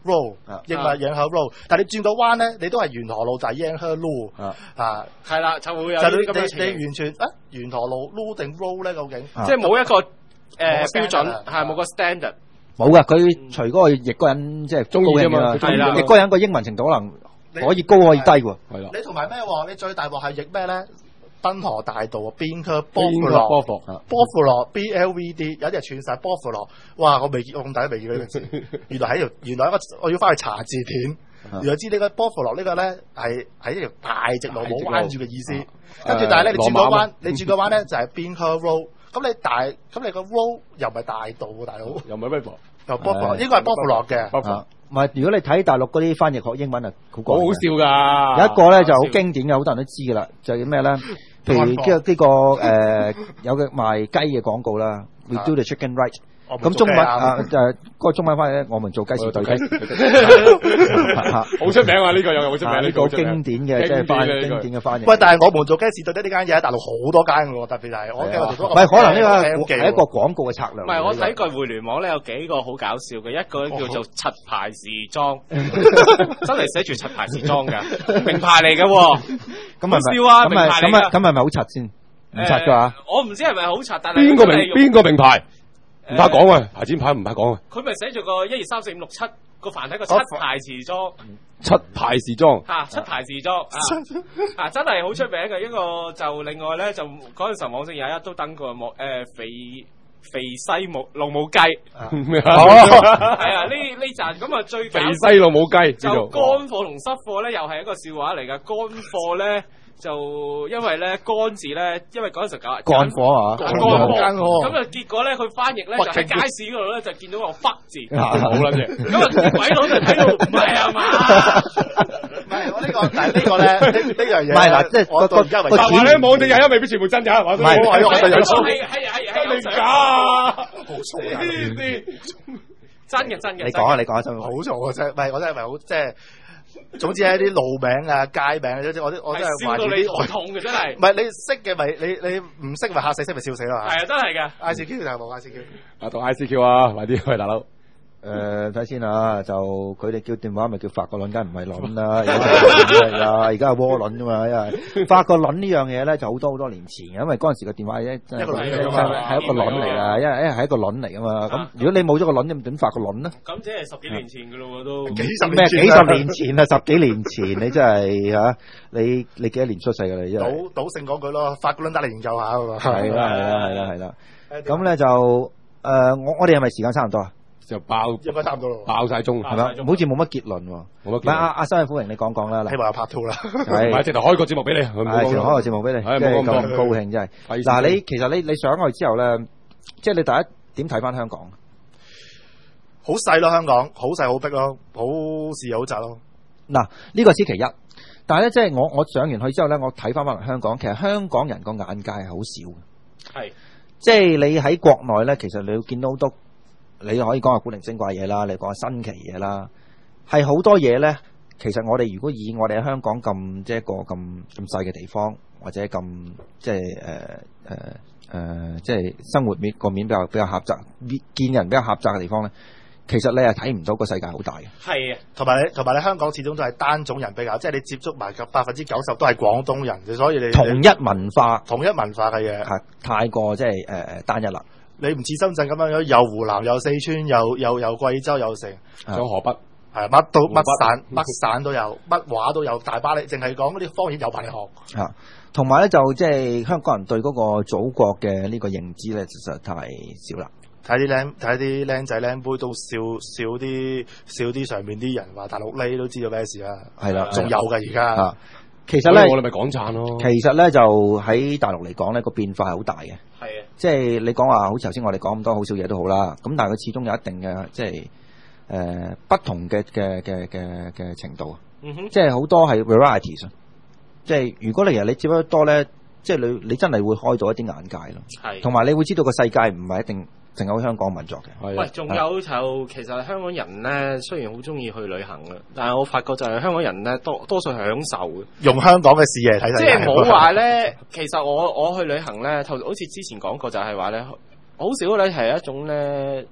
road，英文影響 road，但係你轉到彎咧，你都係沿河路就係影響 路啊， 係啦，就會有就啲咁嘅你你完全啊沿河路 路定 road 咧，究竟即係冇一個誒標準，係冇個 standard。 冇噶，佢隨嗰個譯嗰人即係中意啫嘛， 係啦，譯嗰人個英文程度可能可以高可以低喎， 係啦。 你同埋咩喎？你最大鑊係譯咩咧？濱河大道啊 ，Binker 波弗羅，波弗波弗羅 B L V D， 有啲係串晒波弗羅。哇！我未見，我咁大都未見到呢個字。原來喺條，原來一個我要翻去查字典。原來知呢個波弗羅呢個咧係喺一條大直路冇彎住嘅意思。跟住但係咧你轉個彎，你轉個彎咧就係 Binker Road。咁你大咁你個 road 又唔係大道喎，大佬。 又唔係咩佛？ 又波弗羅，應該係波弗羅嘅。 唔係，如果你睇大陸嗰啲翻譯學英文啊，好好好笑㗎。 有一個咧就好經典嘅，好多人都知㗎啦，就係咩咧？譬如呢個呢個誒有嘅賣雞嘅廣告啦 ，We do the chicken right。咁中文啊誒嗰個中文翻譯咧，我們做雞是對雞， 好出名啊！呢個又好出名，呢個經典嘅即係翻經典嘅翻譯。 喂，但係我們做雞是對雞呢間嘢喺大陸好多間嘅喎，特別係我記得。 唔係可能呢個係一個廣告嘅策略。 唔係我睇過互聯網咧有幾個好搞笑嘅，一個叫做柒牌時裝，真係寫住柒牌時裝㗎，名牌嚟嘅喎。咁係咪？ 咁係咁係咁係咪好柒先？唔柒㗎嚇？ 我唔知係咪好柒，但係邊個名邊個名牌？唔怕講啊，牌子牌唔怕講啊。 佢咪寫住個一二三四五六七個繁體個七牌時裝， 七牌時裝嚇七牌時裝啊啊真係好出名嘅一個。就另外咧就嗰陣時網上有一都登過冇誒肥肥西木老母雞咩啊？ 係啊呢呢站咁啊最肥西老母雞就乾貨同濕貨咧又係一個笑話嚟㗎。乾貨咧。就因為咧乾字咧，因為嗰陣時搞乾貨啊， 乾貨，咁啊結果咧佢翻譯咧就喺街市嗰度咧就見到個北字， 好撚嘢， 咁啊鬼佬就睇到唔係啊嘛， 唔係我呢個，但係呢個咧呢呢樣嘢， 唔係嗱，即係我到而家為止， 話咧網定廿一未必全部真㗎，唔係我我就有數， 係係係係真定假？ 好錯啊！ 真嘅真嘅， 你講啊你講啊真， 好錯啊真，唔係我真係唔係好即係。總之係啲路名啊、街名啊，我啲我真係笑到你頭痛嘅真係。 唔係你識嘅咪你你唔識咪嚇死，識咪笑死咯。 係啊，真係嘅。 I C Q 就係冇 I C Q。 啊，讀 I C Q 啊，快啲喂大佬。 誒睇先啊，就佢哋叫電話咪叫發個輪，梗係唔係輪啦，係啊，而家係窩輪啫嘛，因為發個輪呢樣嘢咧就好多好多年前嘅，因為嗰陣時個電話咧真係係一個輪嚟㗎，因為因為係一個輪嚟㗎嘛。咁如果你冇咗個輪，你點發個輪咧？ 咁即係十幾年前㗎咯喎，都幾十咩？幾十年前啊，十幾年前你真係嚇你你幾多年出世㗎你真係？ 賭賭性講句咯，發個輪打嚟研究下㗎嘛。 係啦係啦係啦係啦。咁咧就誒我我哋係咪時間差唔多啊？ 就爆應該差唔多咯， 爆晒鐘係咪？好似冇乜結論喎。 冇乜結論。 唔係阿阿新嘅歡迎你講講啦。 希望有拍拖啦。 係， 係直頭開個節目俾你。 係，直頭開個節目俾你。 係， 即係冇咁咁高興真係。嗱，你其實你你上去之後咧，即係你第一點睇翻香港？ 好細咯，香港好細好逼咯，好視野好窄咯。 嗱，呢個先其一。但係咧，即係我我上完去之後咧，我睇翻翻嚟香港，其實香港人個眼界係好少嘅。係。即係你喺國內咧，其實你會見到好多。你可以講下古靈精怪嘢啦，你講下新奇嘢啦，係好多嘢咧。其實我哋如果以我哋喺香港咁即係一個咁咁細嘅地方，或者咁即係誒誒誒，即係生活面個面比較比較狹窄，見人比較狹窄嘅地方咧，其實你係睇唔到個世界好大嘅。係啊， 同埋你同埋你香港始終都係單種人比較，即係你接觸埋百分之九十都係廣東人，所以你同一文化， 同一文化嘅嘢係太過即係誒誒單一啦。你唔似深圳咁樣樣，有湖南，有四川，有有有貴州，有成， 有河北， 係乜都乜省乜省都有，乜話都有，大把你淨係講嗰啲方言有排你學。 啊，同埋咧就即係香港人對嗰個祖國嘅呢個認知咧，實在太少啦。 睇啲僆睇啲僆仔僆妹都笑笑啲笑啲上面啲人話大陸呢都知道咩事啦。係啦，仲有㗎而家。 其實咧， 我哋咪港燦咯。 其實咧就喺大陸嚟講咧，個變化係好大嘅。係啊，即係你講話好似頭先我哋講咁多好少嘢都好啦。咁但係佢始終有一定嘅即係誒、呃、不同嘅嘅嘅嘅嘅程度。嗯哼，即係好多係 varieties。即係如果你其實你接觸得多咧，即係你你真係會開到一啲眼界咯。係，同埋你會知道個世界唔係一定淨係香港民作嘅。 喂，仲有就其實香港人咧，雖然好中意去旅行嘅，但係我發覺就係香港人咧多多數係享受嘅， 用香港嘅視野睇世界。 即係冇話咧，其實我我去旅行咧，頭好似之前講過就係話咧，好少咧係一種咧。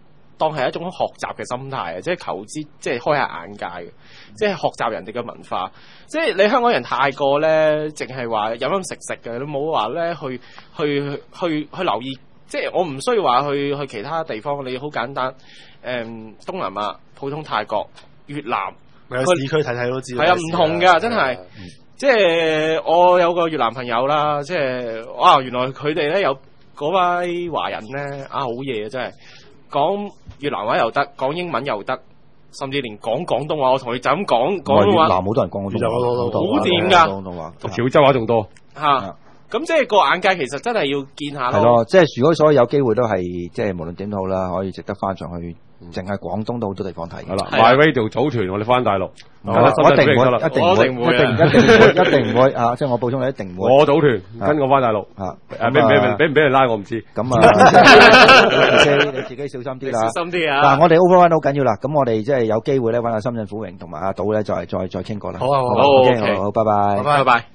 當係一種學習嘅心態啊，即係求知，即係開下眼界嘅，即係學習人哋嘅文化。即係你香港人太過咧，淨係話飲飲食食嘅，你冇話咧去去去去留意。即係我唔需要話去去其他地方，你好簡單。誒、嗯，東南亞、普通泰國、越南， 去市區睇睇都知道。 係啊，唔同㗎，真係。嗯、即係我有個越南朋友啦，即係哇，原來佢哋咧有嗰位華人咧啊，好嘢啊，真係講越南話又得，講英文又得。甚至連講廣東話，我同佢就咁講廣東話。 越南好多人講廣東話， 好掂㗎。 廣東話， 潮州話仲多嚇。咁即係個眼界，其實真係要見下咯。 係咯，即係如果所有有機會都係，即係無論點都好啦，可以值得翻上去。淨係廣東都好多地方睇。 係啦 ，My Radio 組團，我哋翻大陸。 我一定會，一定會，一定一定一定會，一定會啊！即係我補充你，一定會。 我組團，跟我翻大陸。啊，誒，俾唔俾俾唔俾人拉我唔知。 咁啊，你自己小心啲啦。 小心啲啊！ 嗱，我哋 Overrun 好緊要啦。咁我哋即係有機會咧，揾阿深圳虎榮同埋阿賭咧，就係再再傾過啦。 好啊，好， 好，好，拜拜， 拜拜。